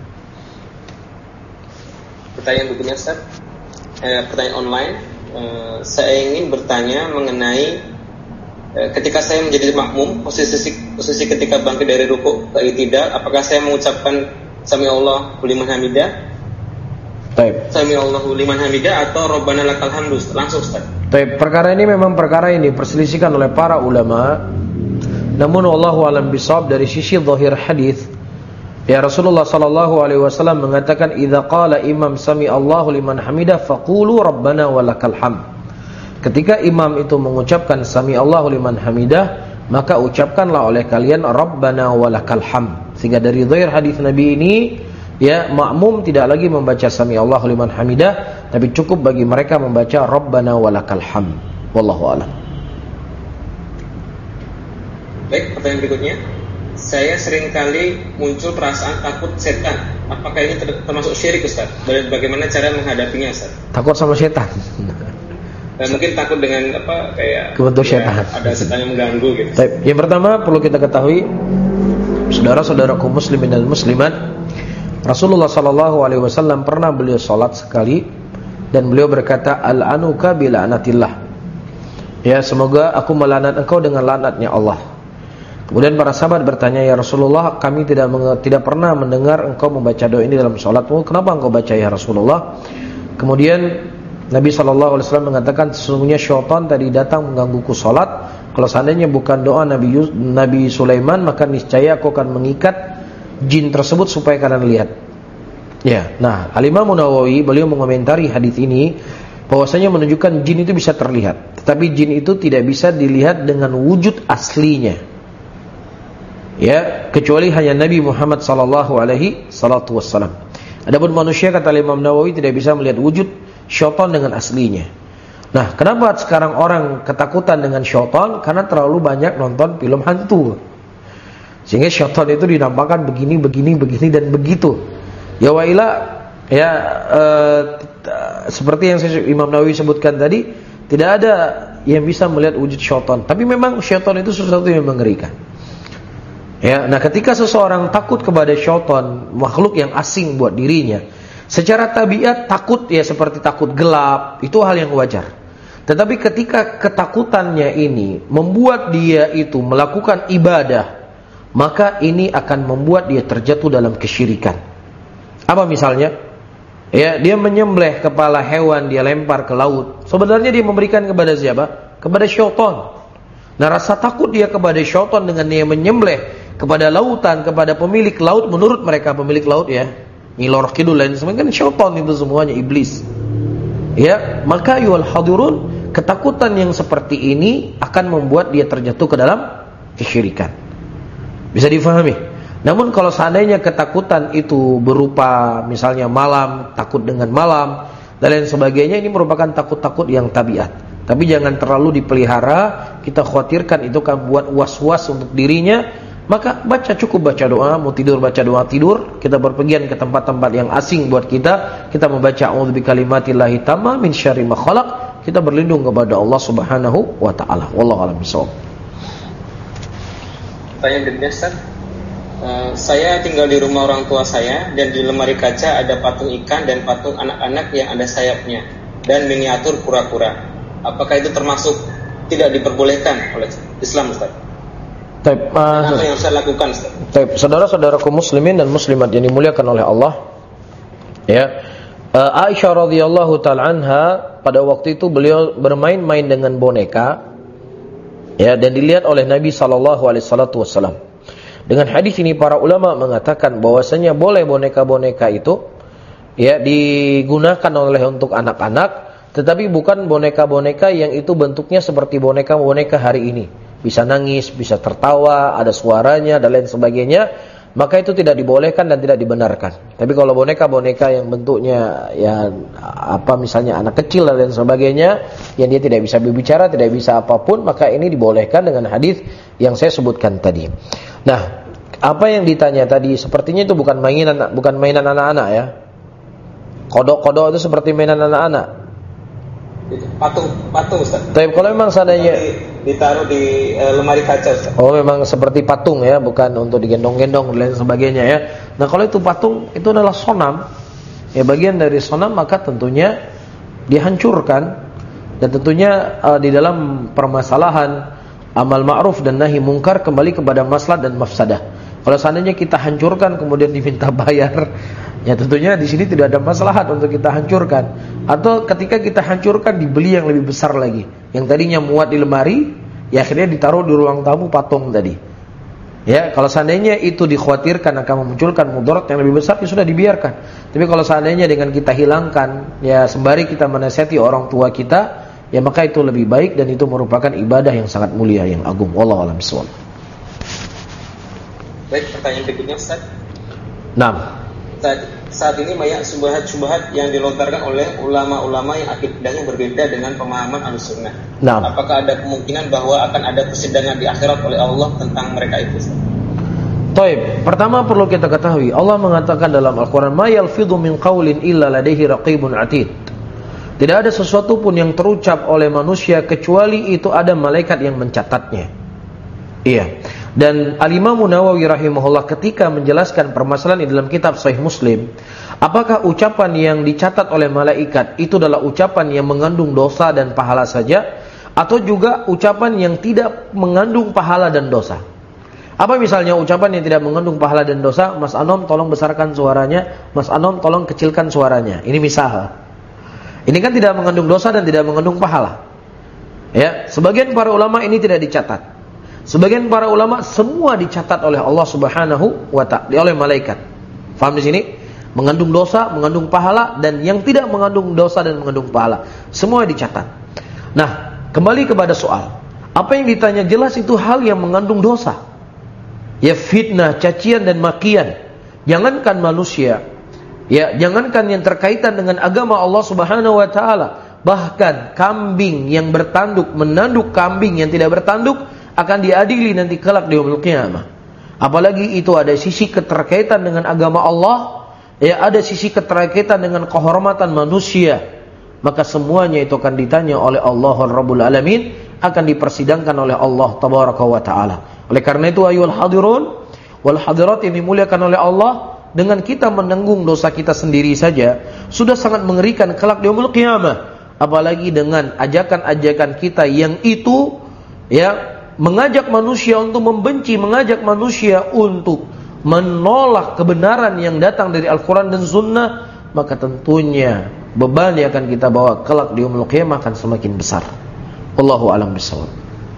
Pertanyaan berikutnya, Ustaz. Eh, pertanyaan online. Eh, saya ingin bertanya mengenai ketika saya menjadi makmum, posisi posisi ketika bangkit dari rukuk ke i'tidal, apakah saya mengucapkan sami Allahu liman hamidah? Baik. Sami Allahu liman hamidah atau Rabbana lakal hamdu? Langsung, Ustaz. Baik, perkara ini memang perkara yang diperselisihkan oleh para ulama. Namun wallahu alam bisawab dari sisi zahir hadis, ya, Rasulullah sallallahu alaihi wasallam mengatakan idza qala imam sami Allahu liman hamidah faqulu Rabbana walakal hamd. Ketika imam itu mengucapkan sami Allahu liman hamidah, maka ucapkanlah oleh kalian Rabbana walakal hamd. Sehingga dari zahir hadis Nabi ini, ya, makmum tidak lagi membaca sami Allahu liman hamidah, tapi cukup bagi mereka membaca Rabbana walakal hamd. Wallahu a'lam. Baik, pertanyaan berikutnya. Saya seringkali muncul perasaan takut setan. Apakah ini termasuk syirik, Ustaz? Bagaimana cara menghadapinya, Ustaz? Takut sama setan. Nah, mungkin takut dengan apa kayak kebentuk ya, setan. Ada setan yang mengganggu gitu. Baik. Yang pertama perlu kita ketahui, saudara-saudaraku muslimin dan muslimat, Rasulullah sallallahu alaihi wasallam pernah beliau salat sekali dan beliau berkata al-anuka bi la'natillah. Ya, semoga aku melaknat engkau dengan laknatnya Allah. Kemudian para sahabat bertanya, ya Rasulullah, kami tidak tidak pernah mendengar engkau membaca doa ini dalam salatmu. Kenapa engkau baca ya Rasulullah? Kemudian Nabi shallallahu alaihi wasallam mengatakan, sesungguhnya syaitan tadi datang menggangguku salat. Kalau seandainya bukan doa Nabi Yus, Nabi Sulaiman, maka niscaya aku akan mengikat jin tersebut supaya kalian lihat. Ya, nah Al-Imam Nawawi beliau mengomentari hadis ini. bahwasanya menunjukkan jin itu bisa terlihat. Tetapi jin itu tidak bisa dilihat dengan wujud aslinya. Ya, kecuali hanya Nabi Muhammad sallallahu alaihi wasallam. Adapun manusia, kata Imam Nawawi, tidak bisa melihat wujud syaitan dengan aslinya. Nah, kenapa sekarang orang ketakutan dengan syaitan? Karena terlalu banyak nonton film hantu. Sehingga syaitan itu dinampakkan begini, begini, begini dan begitu. Ya wailah, ya eh, seperti yang saya, Imam Nawawi sebutkan tadi, tidak ada yang bisa melihat wujud syaitan. Tapi memang syaitan itu sesuatu yang mengerikan. Ya, nah ketika seseorang takut kepada syaitan, makhluk yang asing buat dirinya, secara tabiat takut ya seperti takut gelap, itu hal yang wajar. Tetapi ketika ketakutannya ini membuat dia itu melakukan ibadah, maka ini akan membuat dia terjatuh dalam kesyirikan. Apa misalnya? Ya, dia menyembelih kepala hewan, dia lempar ke laut. Sebenarnya dia memberikan kepada siapa? Kepada syaitan. Nah, rasa takut dia kepada syaitan dengan dia menyembelih kepada lautan, kepada pemilik laut, menurut mereka pemilik laut ya, Nilor Kidul lain semua kan syaitan itu semuanya, iblis. Ya, maka yual hadirun, ketakutan yang seperti ini akan membuat dia terjatuh ke dalam kesyirikan. Bisa difahami? Namun kalau seandainya ketakutan itu berupa misalnya malam, takut dengan malam dan lain sebagainya, ini merupakan takut-takut yang tabiat. Tapi jangan terlalu dipelihara, kita khawatirkan itu akan buat was-was untuk dirinya. Maka baca, cukup baca doa, mau tidur baca doa tidur, kita berpergian ke tempat-tempat yang asing buat kita, kita membaca a'udzu bikalimatillahi tamma min syarri ma khalaq, kita berlindung kepada Allah Subhanahu wa taala. Wallahu a'lam bishawab. Pertanyaan berikutnya, Ustaz. Uh, saya tinggal di rumah orang tua saya dan di lemari kaca ada patung ikan dan patung anak-anak yang ada sayapnya dan miniatur kura-kura. Apakah itu termasuk tidak diperbolehkan oleh Islam, Ustaz? Taib, uh, apa yang saya lakukan, Ustaz? Taib, saudara-saudaraku muslimin dan muslimat yang dimuliakan oleh Allah, ya, uh, Aisyah radhiyallahu taala anha pada waktu itu beliau bermain-main dengan boneka, ya, dan dilihat oleh Nabi sallallahu alaihi wasallam. Dengan hadis ini para ulama mengatakan bahwasanya boleh boneka-boneka itu ya digunakan oleh untuk anak-anak, tetapi bukan boneka-boneka yang itu bentuknya seperti boneka-boneka hari ini. Bisa nangis, bisa tertawa, ada suaranya dan lain sebagainya, maka itu tidak dibolehkan dan tidak dibenarkan. Tapi kalau boneka-boneka yang bentuknya ya apa misalnya anak kecil dan lain sebagainya, yang dia tidak bisa berbicara, tidak bisa apapun, maka ini dibolehkan dengan hadis yang saya sebutkan tadi. Nah, apa yang ditanya tadi sepertinya itu bukan mainan, bukan mainan anak-anak ya. Kodok-kodok itu seperti mainan anak-anak. Patung, patung, Ustaz. Tapi kalau memang seandainya ditaruh di e, lemari kaca, Ustaz. Oh, memang seperti patung ya, bukan untuk digendong-gendong dan lain sebagainya ya. Nah, kalau itu patung, itu adalah sonam. Ya, bagian dari sonam, maka tentunya dihancurkan. Dan tentunya uh, di dalam permasalahan amal ma'ruf dan nahi mungkar kembali kepada maslahat dan mafsadah. Kalau seandainya kita hancurkan kemudian diminta bayar, ya tentunya di sini tidak ada maslahat untuk kita hancurkan. Atau ketika kita hancurkan dibeli yang lebih besar lagi, yang tadinya muat di lemari, ya akhirnya ditaruh di ruang tamu patung tadi. Ya, kalau seandainya itu dikhawatirkan akan memunculkan mudarat yang lebih besar, ya sudah dibiarkan. Tapi kalau seandainya dengan kita hilangkan, ya sembari kita menasihati orang tua kita, ya maka itu lebih baik dan itu merupakan ibadah yang sangat mulia, yang agung. Wallahu a'lam bishawab. Baik, pertanyaan berikutnya, Ustaz. Naam. Saat, saat ini banyak syubhat-syubhat yang dilontarkan oleh ulama-ulama yang akidahnya berbeda dengan pemahaman Ahlussunnah. Naam. Apakah ada kemungkinan bahwa akan ada persidangan di akhirat oleh Allah tentang mereka itu, Ustaz? Taib, pertama perlu kita ketahui, Allah mengatakan dalam Al-Quran, "Ma yalfidhu min qawlin illa ladaihi raqibun atid." Tidak ada sesuatu pun yang terucap oleh manusia kecuali itu ada malaikat yang mencatatnya. Iya. Dan Al-Imam Nawawi rahimahullah ketika menjelaskan permasalahan di dalam kitab Sahih Muslim, apakah ucapan yang dicatat oleh malaikat itu adalah ucapan yang mengandung dosa dan pahala saja, atau juga ucapan yang tidak mengandung pahala dan dosa? Apa misalnya ucapan yang tidak mengandung pahala dan dosa? Mas Anom tolong besarkan suaranya, Mas Anom tolong kecilkan suaranya. Ini misal. Ini kan tidak mengandung dosa dan tidak mengandung pahala. Ya, sebagian para ulama ini tidak dicatat. Sebagian para ulama semua dicatat oleh Allah Subhanahu wa ta'ala, oleh malaikat. Faham di sini? Mengandung dosa, mengandung pahala, dan yang tidak mengandung dosa dan mengandung pahala. Semua dicatat. Nah, kembali kepada soal. Apa yang ditanya jelas itu hal yang mengandung dosa. Ya fitnah, cacian dan makian. Jangankan manusia, ya jangankan yang terkaitan dengan agama Allah Subhanahu wa taala, bahkan kambing yang bertanduk menanduk kambing yang tidak bertanduk akan diadili nanti kelak di yaumul qiyamah. Apalagi itu ada sisi keterkaitan dengan agama Allah, ya ada sisi keterkaitan dengan kehormatan manusia. Maka semuanya itu akan ditanya oleh Allah Rabbul Alamin, akan dipersidangkan oleh Allah Tabaraka wa taala. Oleh karena itu ayyuhal hadirun wal hadirat yang dimuliakan oleh Allah, dengan kita menanggung dosa kita sendiri saja sudah sangat mengerikan kelak di yaumul qiyamah. Apalagi dengan ajakan-ajakan kita yang itu ya mengajak manusia untuk membenci, mengajak manusia untuk menolak kebenaran yang datang dari Al-Quran dan Sunnah, maka tentunya beban yang akan kita bawa kelak di yaumul qiyamah akan semakin besar. Wallahu a'lam bishawab.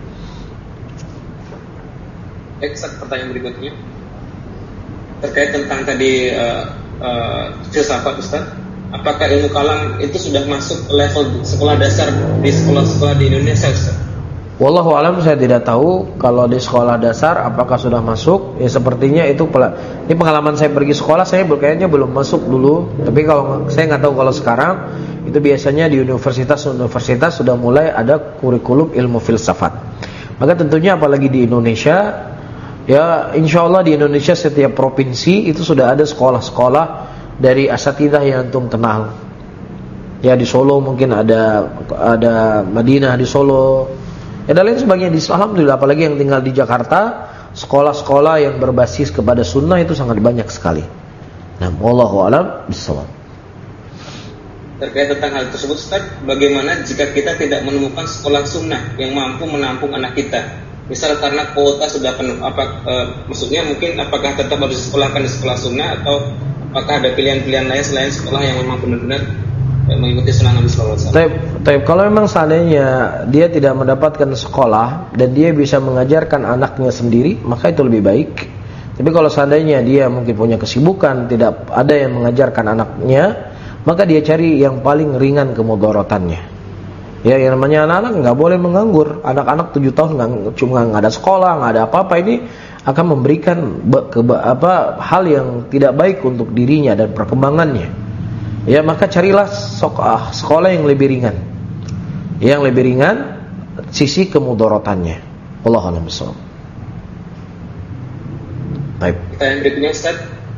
Baik, pertanyaan berikutnya terkait tentang tadi uh, uh, filsafat, Ustaz. Apakah ilmu kalam itu sudah masuk level sekolah dasar di sekolah-sekolah di Indonesia, Ustaz? Wallahu a'lam, saya tidak tahu kalau di sekolah dasar apakah sudah masuk. Ya sepertinya itu ini pengalaman saya pergi sekolah, saya kayaknya belum masuk dulu. Tapi kalau saya nggak tahu kalau sekarang itu biasanya di universitas-universitas sudah mulai ada kurikulum ilmu filsafat. Maka tentunya apalagi di Indonesia, ya insya Allah di Indonesia setiap provinsi itu sudah ada sekolah-sekolah dari asatidzah yang antum kenal. Ya di Solo mungkin ada ada Madinah di Solo. Ya dan lain sebagainya. Di alhamdulillah, apalagi yang tinggal di Jakarta, sekolah-sekolah yang berbasis kepada sunnah itu sangat banyak sekali. Nah, wallahu a'lam bishawab. Terkait tentang hal tersebut, Ustaz, bagaimana jika kita tidak menemukan sekolah sunnah yang mampu menampung anak kita? Misal karena kuota sudah penuh, apa e, maksudnya mungkin apakah tetap harus disekolahkan di sekolah sunnah atau apakah ada pilihan-pilihan lain selain sekolah yang memang benar-benar e, mengikuti sunnah Nabi sallallahu alaihi wasallam? Tapi kalau memang seandainya dia tidak mendapatkan sekolah dan dia bisa mengajarkan anaknya sendiri, maka itu lebih baik. Tapi kalau seandainya dia mungkin punya kesibukan, tidak ada yang mengajarkan anaknya, maka dia cari yang paling ringan kemudaratannya. Ya, yang namanya anak-anak nggak boleh menganggur. Anak-anak tujuh tahun nggak cuma nggak ada sekolah, nggak ada apa-apa, ini akan memberikan be, ke, apa hal yang tidak baik untuk dirinya dan perkembangannya. Ya, maka carilah sekolah yang lebih ringan, yang lebih ringan sisi kemudaratannya. Wallahu a'lam bishawab. Baik. Pertanyaan berikutnya, Ustaz.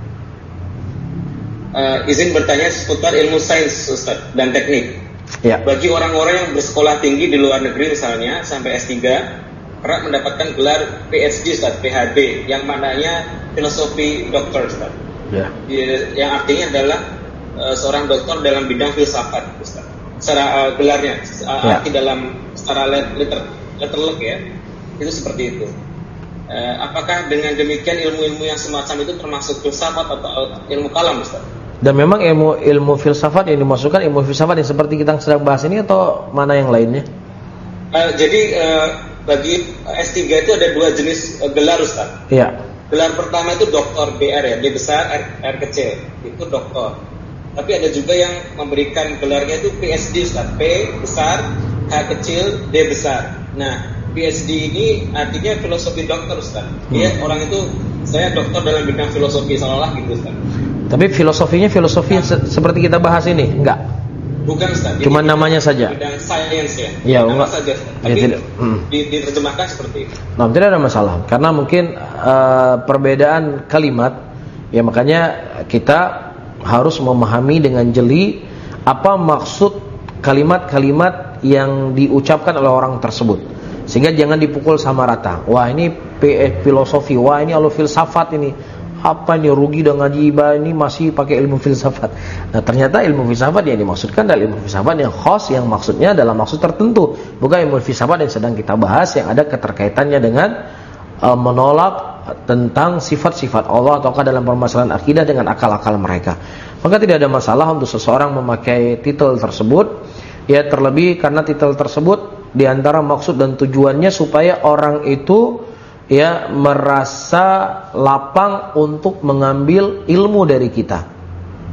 Uh, izin bertanya seputar ilmu sains, Ustaz, dan teknik. Ya. Bagi orang-orang yang bersekolah tinggi di luar negeri misalnya sampai S tiga, kerap mendapatkan gelar P H D, Ustaz, P H D, yang maknanya filosofi doktor, Ustaz. Ya. Yang artinya adalah uh, seorang doktor dalam bidang filsafat, Ustaz. Secara uh, gelarnya, uh, ya. Arti dalam secara letter, letterlock ya, itu seperti itu. Uh, apakah dengan demikian ilmu-ilmu yang semacam itu termasuk filsafat atau ilmu kalam, Ustaz? Dan memang ilmu ilmu filsafat yang dimasukkan ilmu filsafat yang seperti kita sedang bahas ini atau mana yang lainnya? Uh, jadi uh, bagi S tiga itu ada dua jenis uh, gelar, Ustaz. Iya. Gelar pertama itu doktor, B R ya, D besar, R, R kecil, itu doktor. Tapi ada juga yang memberikan gelarnya itu P H D, Ustaz. P besar, H kecil, D besar. Nah, P H D ini artinya filosofi dokter, Ustaz. Dia hmm. orang itu, saya dokter dalam bidang filosofi, seolah-olah gitu, Ustaz. Tapi filosofinya filosofi se- seperti kita bahas ini, enggak? Bukan, Ustaz. Cuma namanya saja. Bidang sains ya. Ya, nama enggak saja. Tapi ya, tidak. Hmm. diterjemahkan seperti itu. Nah, tidak ada masalah. Karena mungkin uh, perbedaan kalimat, ya makanya kita harus memahami dengan jeli apa maksud kalimat-kalimat yang diucapkan oleh orang tersebut. Sehingga jangan dipukul sama rata. Wah, ini filosofi, wah ini alur filsafat ini. Apa ini rugi dengan ngaji ini masih pakai ilmu filsafat. Nah, ternyata ilmu filsafat yang dimaksudkan adalah ilmu filsafat yang khas, yang maksudnya dalam maksud tertentu, bukan ilmu filsafat yang sedang kita bahas yang ada keterkaitannya dengan uh, menolak tentang sifat-sifat Allah ataukah dalam permasalahan akidah dengan akal-akal mereka. Maka tidak ada masalah untuk seseorang memakai titel tersebut, ya terlebih karena titel tersebut di antara maksud dan tujuannya supaya orang itu ya merasa lapang untuk mengambil ilmu dari kita.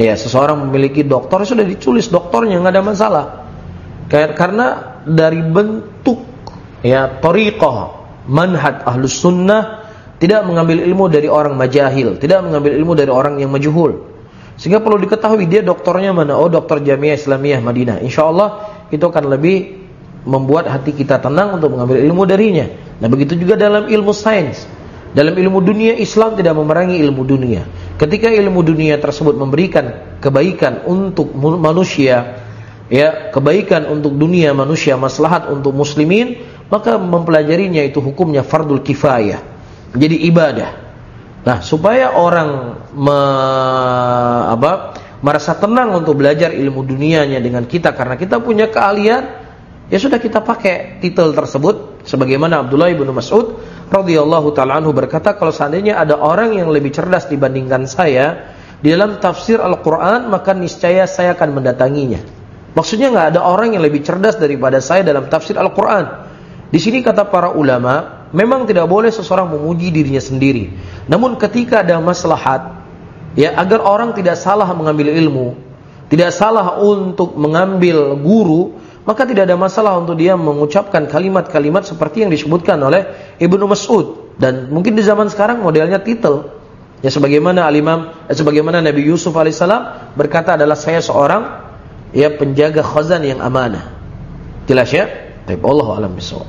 Ya, seseorang memiliki doktor, sudah ditulis doktornya, nggak ada masalah. Karena dari bentuk ya thariqah manhaj ahlus sunnah tidak mengambil ilmu dari orang majahil, tidak mengambil ilmu dari orang yang majhul. Sehingga perlu diketahui dia doktornya mana. Oh, dokter Jamiah Islamiyah Madinah. Insyaallah itu akan lebih membuat hati kita tenang untuk mengambil ilmu darinya. Nah, begitu juga dalam ilmu sains. Dalam ilmu dunia, Islam tidak memerangi ilmu dunia. Ketika ilmu dunia tersebut memberikan kebaikan untuk manusia, ya, kebaikan untuk dunia manusia, maslahat untuk muslimin, maka mempelajarinya itu hukumnya fardul kifayah, jadi ibadah. Nah, supaya orang me, apa, merasa tenang untuk belajar ilmu dunianya dengan kita karena kita punya keahlian, ya sudah kita pakai titel tersebut. Sebagaimana Abdullah bin Mas'ud radhiyallahu ta'ala anhu berkata, kalau seandainya ada orang yang lebih cerdas dibandingkan saya di dalam tafsir Al-Quran, maka niscaya saya akan mendatanginya. Maksudnya nggak ada orang yang lebih cerdas daripada saya dalam tafsir Al-Quran. Di sini kata para ulama, memang tidak boleh seseorang memuji dirinya sendiri. Namun ketika ada maslahat, ya, agar orang tidak salah mengambil ilmu, tidak salah untuk mengambil guru, maka tidak ada masalah untuk dia mengucapkan kalimat-kalimat seperti yang disebutkan oleh Ibnu Mas'ud. Dan mungkin di zaman sekarang modelnya titel. Ya, sebagaimana al-Imam, eh, sebagaimana Nabi Yusuf alaihissalam berkata, adalah saya seorang ya penjaga khazan yang amanah. Jelas ya? Tapi Allah alam bisawab.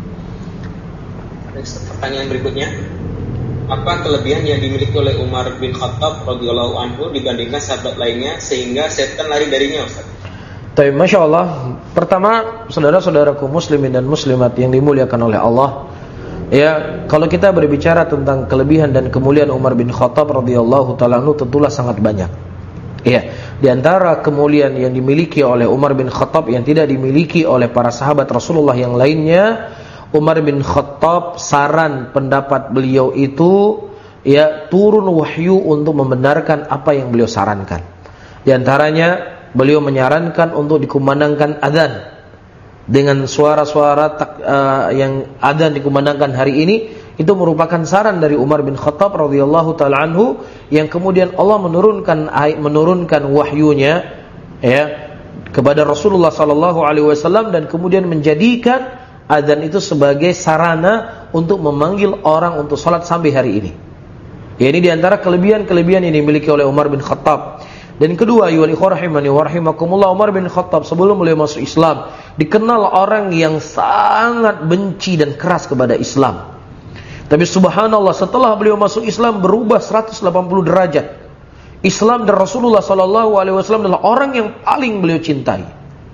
Pertanyaan berikutnya, apa kelebihan yang dimiliki oleh Umar bin Khattab radhiyallahu anhu dibandingkan sahabat lainnya sehingga setan lari darinya, Ustaz? Tapi Masya Allah, pertama saudara-saudaraku muslimin dan muslimat yang dimuliakan oleh Allah, ya, kalau kita berbicara tentang kelebihan dan kemuliaan Umar bin Khattab radhiyallahu ta'ala anhu, tentulah sangat banyak. Ya, di antara kemuliaan yang dimiliki oleh Umar bin Khattab yang tidak dimiliki oleh para sahabat Rasulullah yang lainnya, Umar bin Khattab, saran pendapat beliau itu, ya, turun wahyu untuk membenarkan apa yang beliau sarankan. Di antaranya beliau menyarankan untuk dikumandangkan adzan dengan suara-suara tak, uh, yang adzan dikumandangkan hari ini. Itu merupakan saran dari Umar bin Khattab radhiyallahu taala anhu, yang kemudian Allah menurunkan menurunkan wahyunya, ya, kepada Rasulullah sallallahu alaihi wasallam, dan kemudian menjadikan adzan itu sebagai sarana untuk memanggil orang untuk salat sampai hari ini. Ya, ini di antara kelebihan-kelebihan yang dimiliki oleh Umar bin Khattab. Dan kedua, ayyuhal ikhwah rahimani wa rahimakumullah, Umar bin Khattab sebelum beliau masuk Islam dikenal orang yang sangat benci dan keras kepada Islam. Tapi subhanallah, setelah beliau masuk Islam berubah seratus delapan puluh derajat. Islam dan Rasulullah sallallahu alaihi wasallam adalah orang yang paling beliau cintai.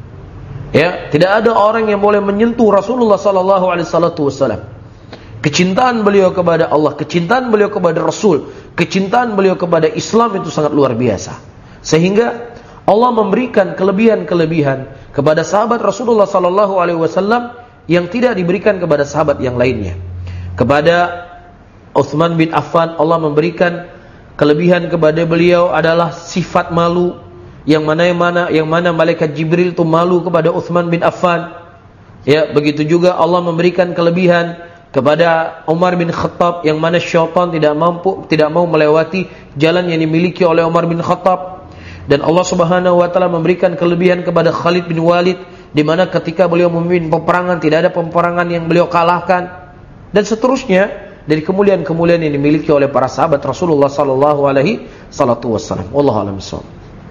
Ya, tidak ada orang yang boleh menyentuh Rasulullah sallallahu alaihi wasallam. Kecintaan beliau kepada Allah, kecintaan beliau kepada Rasul, kecintaan beliau kepada Islam itu sangat luar biasa. Sehingga Allah memberikan kelebihan-kelebihan kepada sahabat Rasulullah sallallahu alaihi wasallam yang tidak diberikan kepada sahabat yang lainnya. Kepada Utsman bin Affan, Allah memberikan kelebihan kepada beliau adalah sifat malu, yang mana yang mana yang mana malaikat Jibril itu malu kepada Utsman bin Affan. Ya, begitu juga Allah memberikan kelebihan kepada Umar bin Khattab, yang mana syaitan tidak mampu tidak mau melewati jalan yang dimiliki oleh Umar bin Khattab. Dan Allah Subhanahu wa taala memberikan kelebihan kepada Khalid bin Walid, di mana ketika beliau memimpin peperangan tidak ada peperangan yang beliau kalahkan. Dan seterusnya dari kemuliaan-kemuliaan yang dimiliki oleh para sahabat Rasulullah sallallahu alaihi wasallam. Wallahu a'lam bishawab.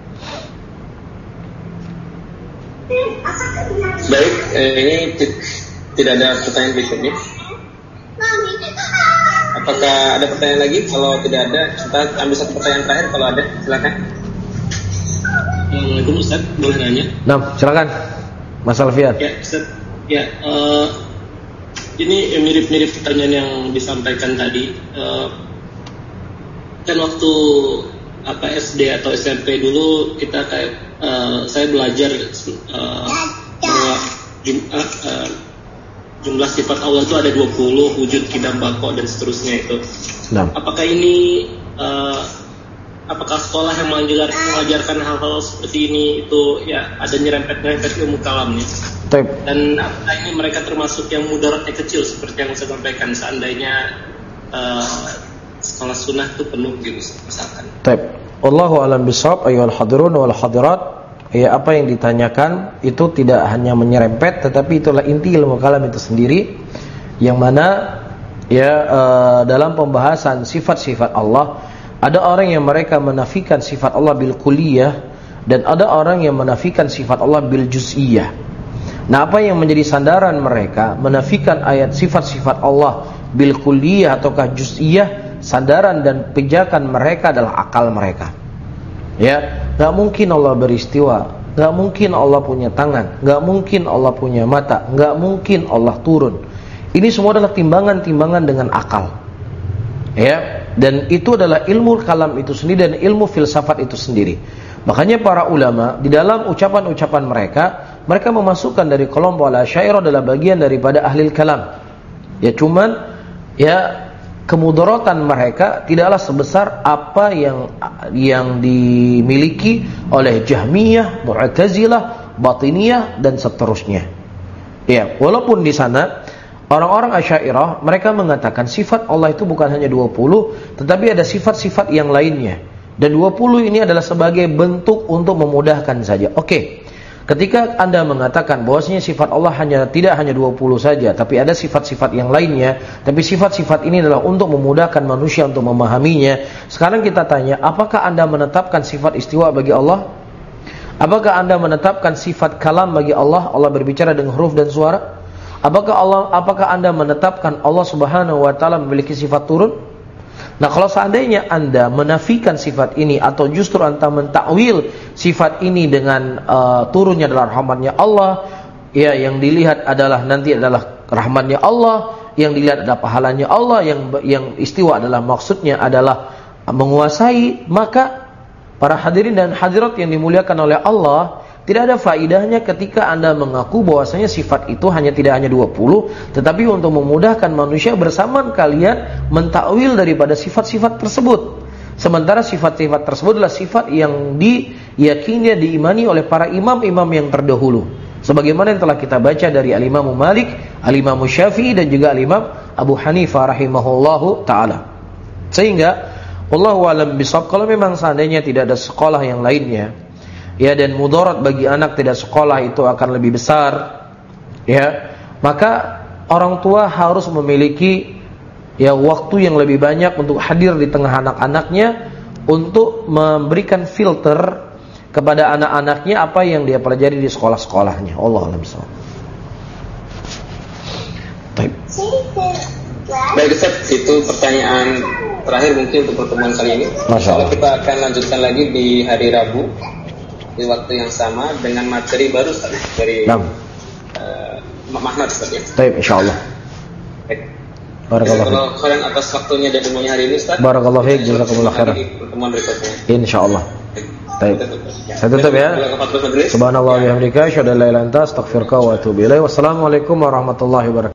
Baik, eh, ini t- tidak ada pertanyaan berikutnya. Apakah ada pertanyaan lagi? Kalau tidak ada, kita ambil satu pertanyaan terakhir. Kalau ada, silakan. Assalamualaikum Ustaz, boleh nanya? Nah, silakan, Mas Alfian. Ya, Ustaz. Ya, uh, ini mirip-mirip pertanyaan yang disampaikan tadi. Uh, kan waktu apa S D atau S M P dulu kita kayak uh, saya belajar uh, bahwa jumlah uh, jumlah sifat Allah itu ada dua puluh, wujud, qidam, baqo dan seterusnya itu. Nah. Apakah ini uh, apakah sekolah yang mengajar, mengajarkan hal-hal seperti ini itu ya ada nyerempet-nyerempet ilmu kalamnya? Taip. Dan apakah ini mereka termasuk yang mudaratnya kecil seperti yang saya sampaikan, seandainya uh, sekolah sunnah itu penuh gitu misalkan? Taip. Wallahu a'lam bishawab. Ayyuhal hadirun wal hadirat. Ya, apa yang ditanyakan itu tidak hanya menyerempet, tetapi itulah inti ilmu kalam itu sendiri, yang mana ya e, dalam pembahasan sifat-sifat Allah, ada orang yang mereka menafikan sifat Allah bil kulliyah, dan ada orang yang menafikan sifat Allah bil juz'iyah. Nah, apa yang menjadi sandaran mereka menafikan ayat sifat-sifat Allah bil kulliyah ataukah juz'iyah? Sandaran dan pijakan mereka adalah akal mereka. Ya, gak mungkin Allah beristiwa, gak mungkin Allah punya tangan, gak mungkin Allah punya mata, gak mungkin Allah turun. Ini semua adalah timbangan-timbangan dengan akal. Ya, dan itu adalah ilmu kalam itu sendiri dan ilmu filsafat itu sendiri. Makanya para ulama di dalam ucapan-ucapan mereka, mereka memasukkan dari kelompok al-Asy'ariyah adalah bagian daripada ahli kalam. Ya, cuman ya kemudaratan mereka tidaklah sebesar apa yang yang dimiliki oleh Jahmiyah, Mu'tazilah, Batiniyah dan seterusnya. Ya, walaupun di sana orang-orang Asy'ariyah mereka mengatakan sifat Allah itu bukan hanya dua puluh, tetapi ada sifat-sifat yang lainnya. Dan dua puluh ini adalah sebagai bentuk untuk memudahkan saja. Oke. Ketika Anda mengatakan bahwasanya sifat Allah hanya tidak hanya dua puluh saja, tapi ada sifat-sifat yang lainnya, tapi sifat-sifat ini adalah untuk memudahkan manusia untuk memahaminya. Sekarang kita tanya, apakah Anda menetapkan sifat istiwa bagi Allah? Apakah Anda menetapkan sifat kalam bagi Allah? Allah berbicara dengan huruf dan suara. Apakah Allah apakah Anda menetapkan Allah Subhanahu wa taala memiliki sifat turun? Nah, kalau seandainya Anda menafikan sifat ini atau justru Anda mentakwil sifat ini dengan uh, turunnya adalah rahmatnya Allah, ya, yang dilihat adalah nanti adalah rahmatnya Allah, yang dilihat adalah pahalanya Allah, yang yang istiwa adalah maksudnya adalah menguasai, maka para hadirin dan hadirat yang dimuliakan oleh Allah, tidak ada faidahnya ketika Anda mengaku bahwasanya sifat itu hanya tidak hanya dua puluh, tetapi untuk memudahkan manusia bersamaan kalian mentakwil daripada sifat-sifat tersebut. Sementara sifat-sifat tersebut adalah sifat yang diyakini, diimani oleh para imam-imam yang terdahulu. Sebagaimana yang telah kita baca dari Al-Imam Malik, Al-Imam Syafi'i dan juga Al-Imam Abu Hanifah rahimahullahu ta'ala. Sehingga wallahu a'lam bishawab, kalau memang seandainya tidak ada sekolah yang lainnya, ya, dan mudarat bagi anak tidak sekolah itu akan lebih besar, ya, maka orang tua harus memiliki ya waktu yang lebih banyak untuk hadir di tengah anak-anaknya, untuk memberikan filter kepada anak-anaknya apa yang dia pelajari di sekolah-sekolahnya. Wallahu a'lam bishawab. Baik. Baik Ustaz, itu pertanyaan terakhir mungkin untuk pertemuan kali ini. Insyaallah kita akan lanjutkan lagi di hari Rabu di waktu yang sama dengan materi baru Ustaz dari uh, Mahmud Ustaz ya. Baik, insyaallah. Baik. Barakallahu fiik. Khairan atas waktunya dan ilmunya hari ini Ustaz. Barakallahu fiik, jazakumullah khairan. Pertemuan berikutnya. Insyaallah. Baik. Saya tutup ya. Subhanallah wa bihamdika, asyhadu an la ilaha illa anta, astaghfiruka wa atubu ilaik. Wassalamualaikum warahmatullahi wabarakatuh.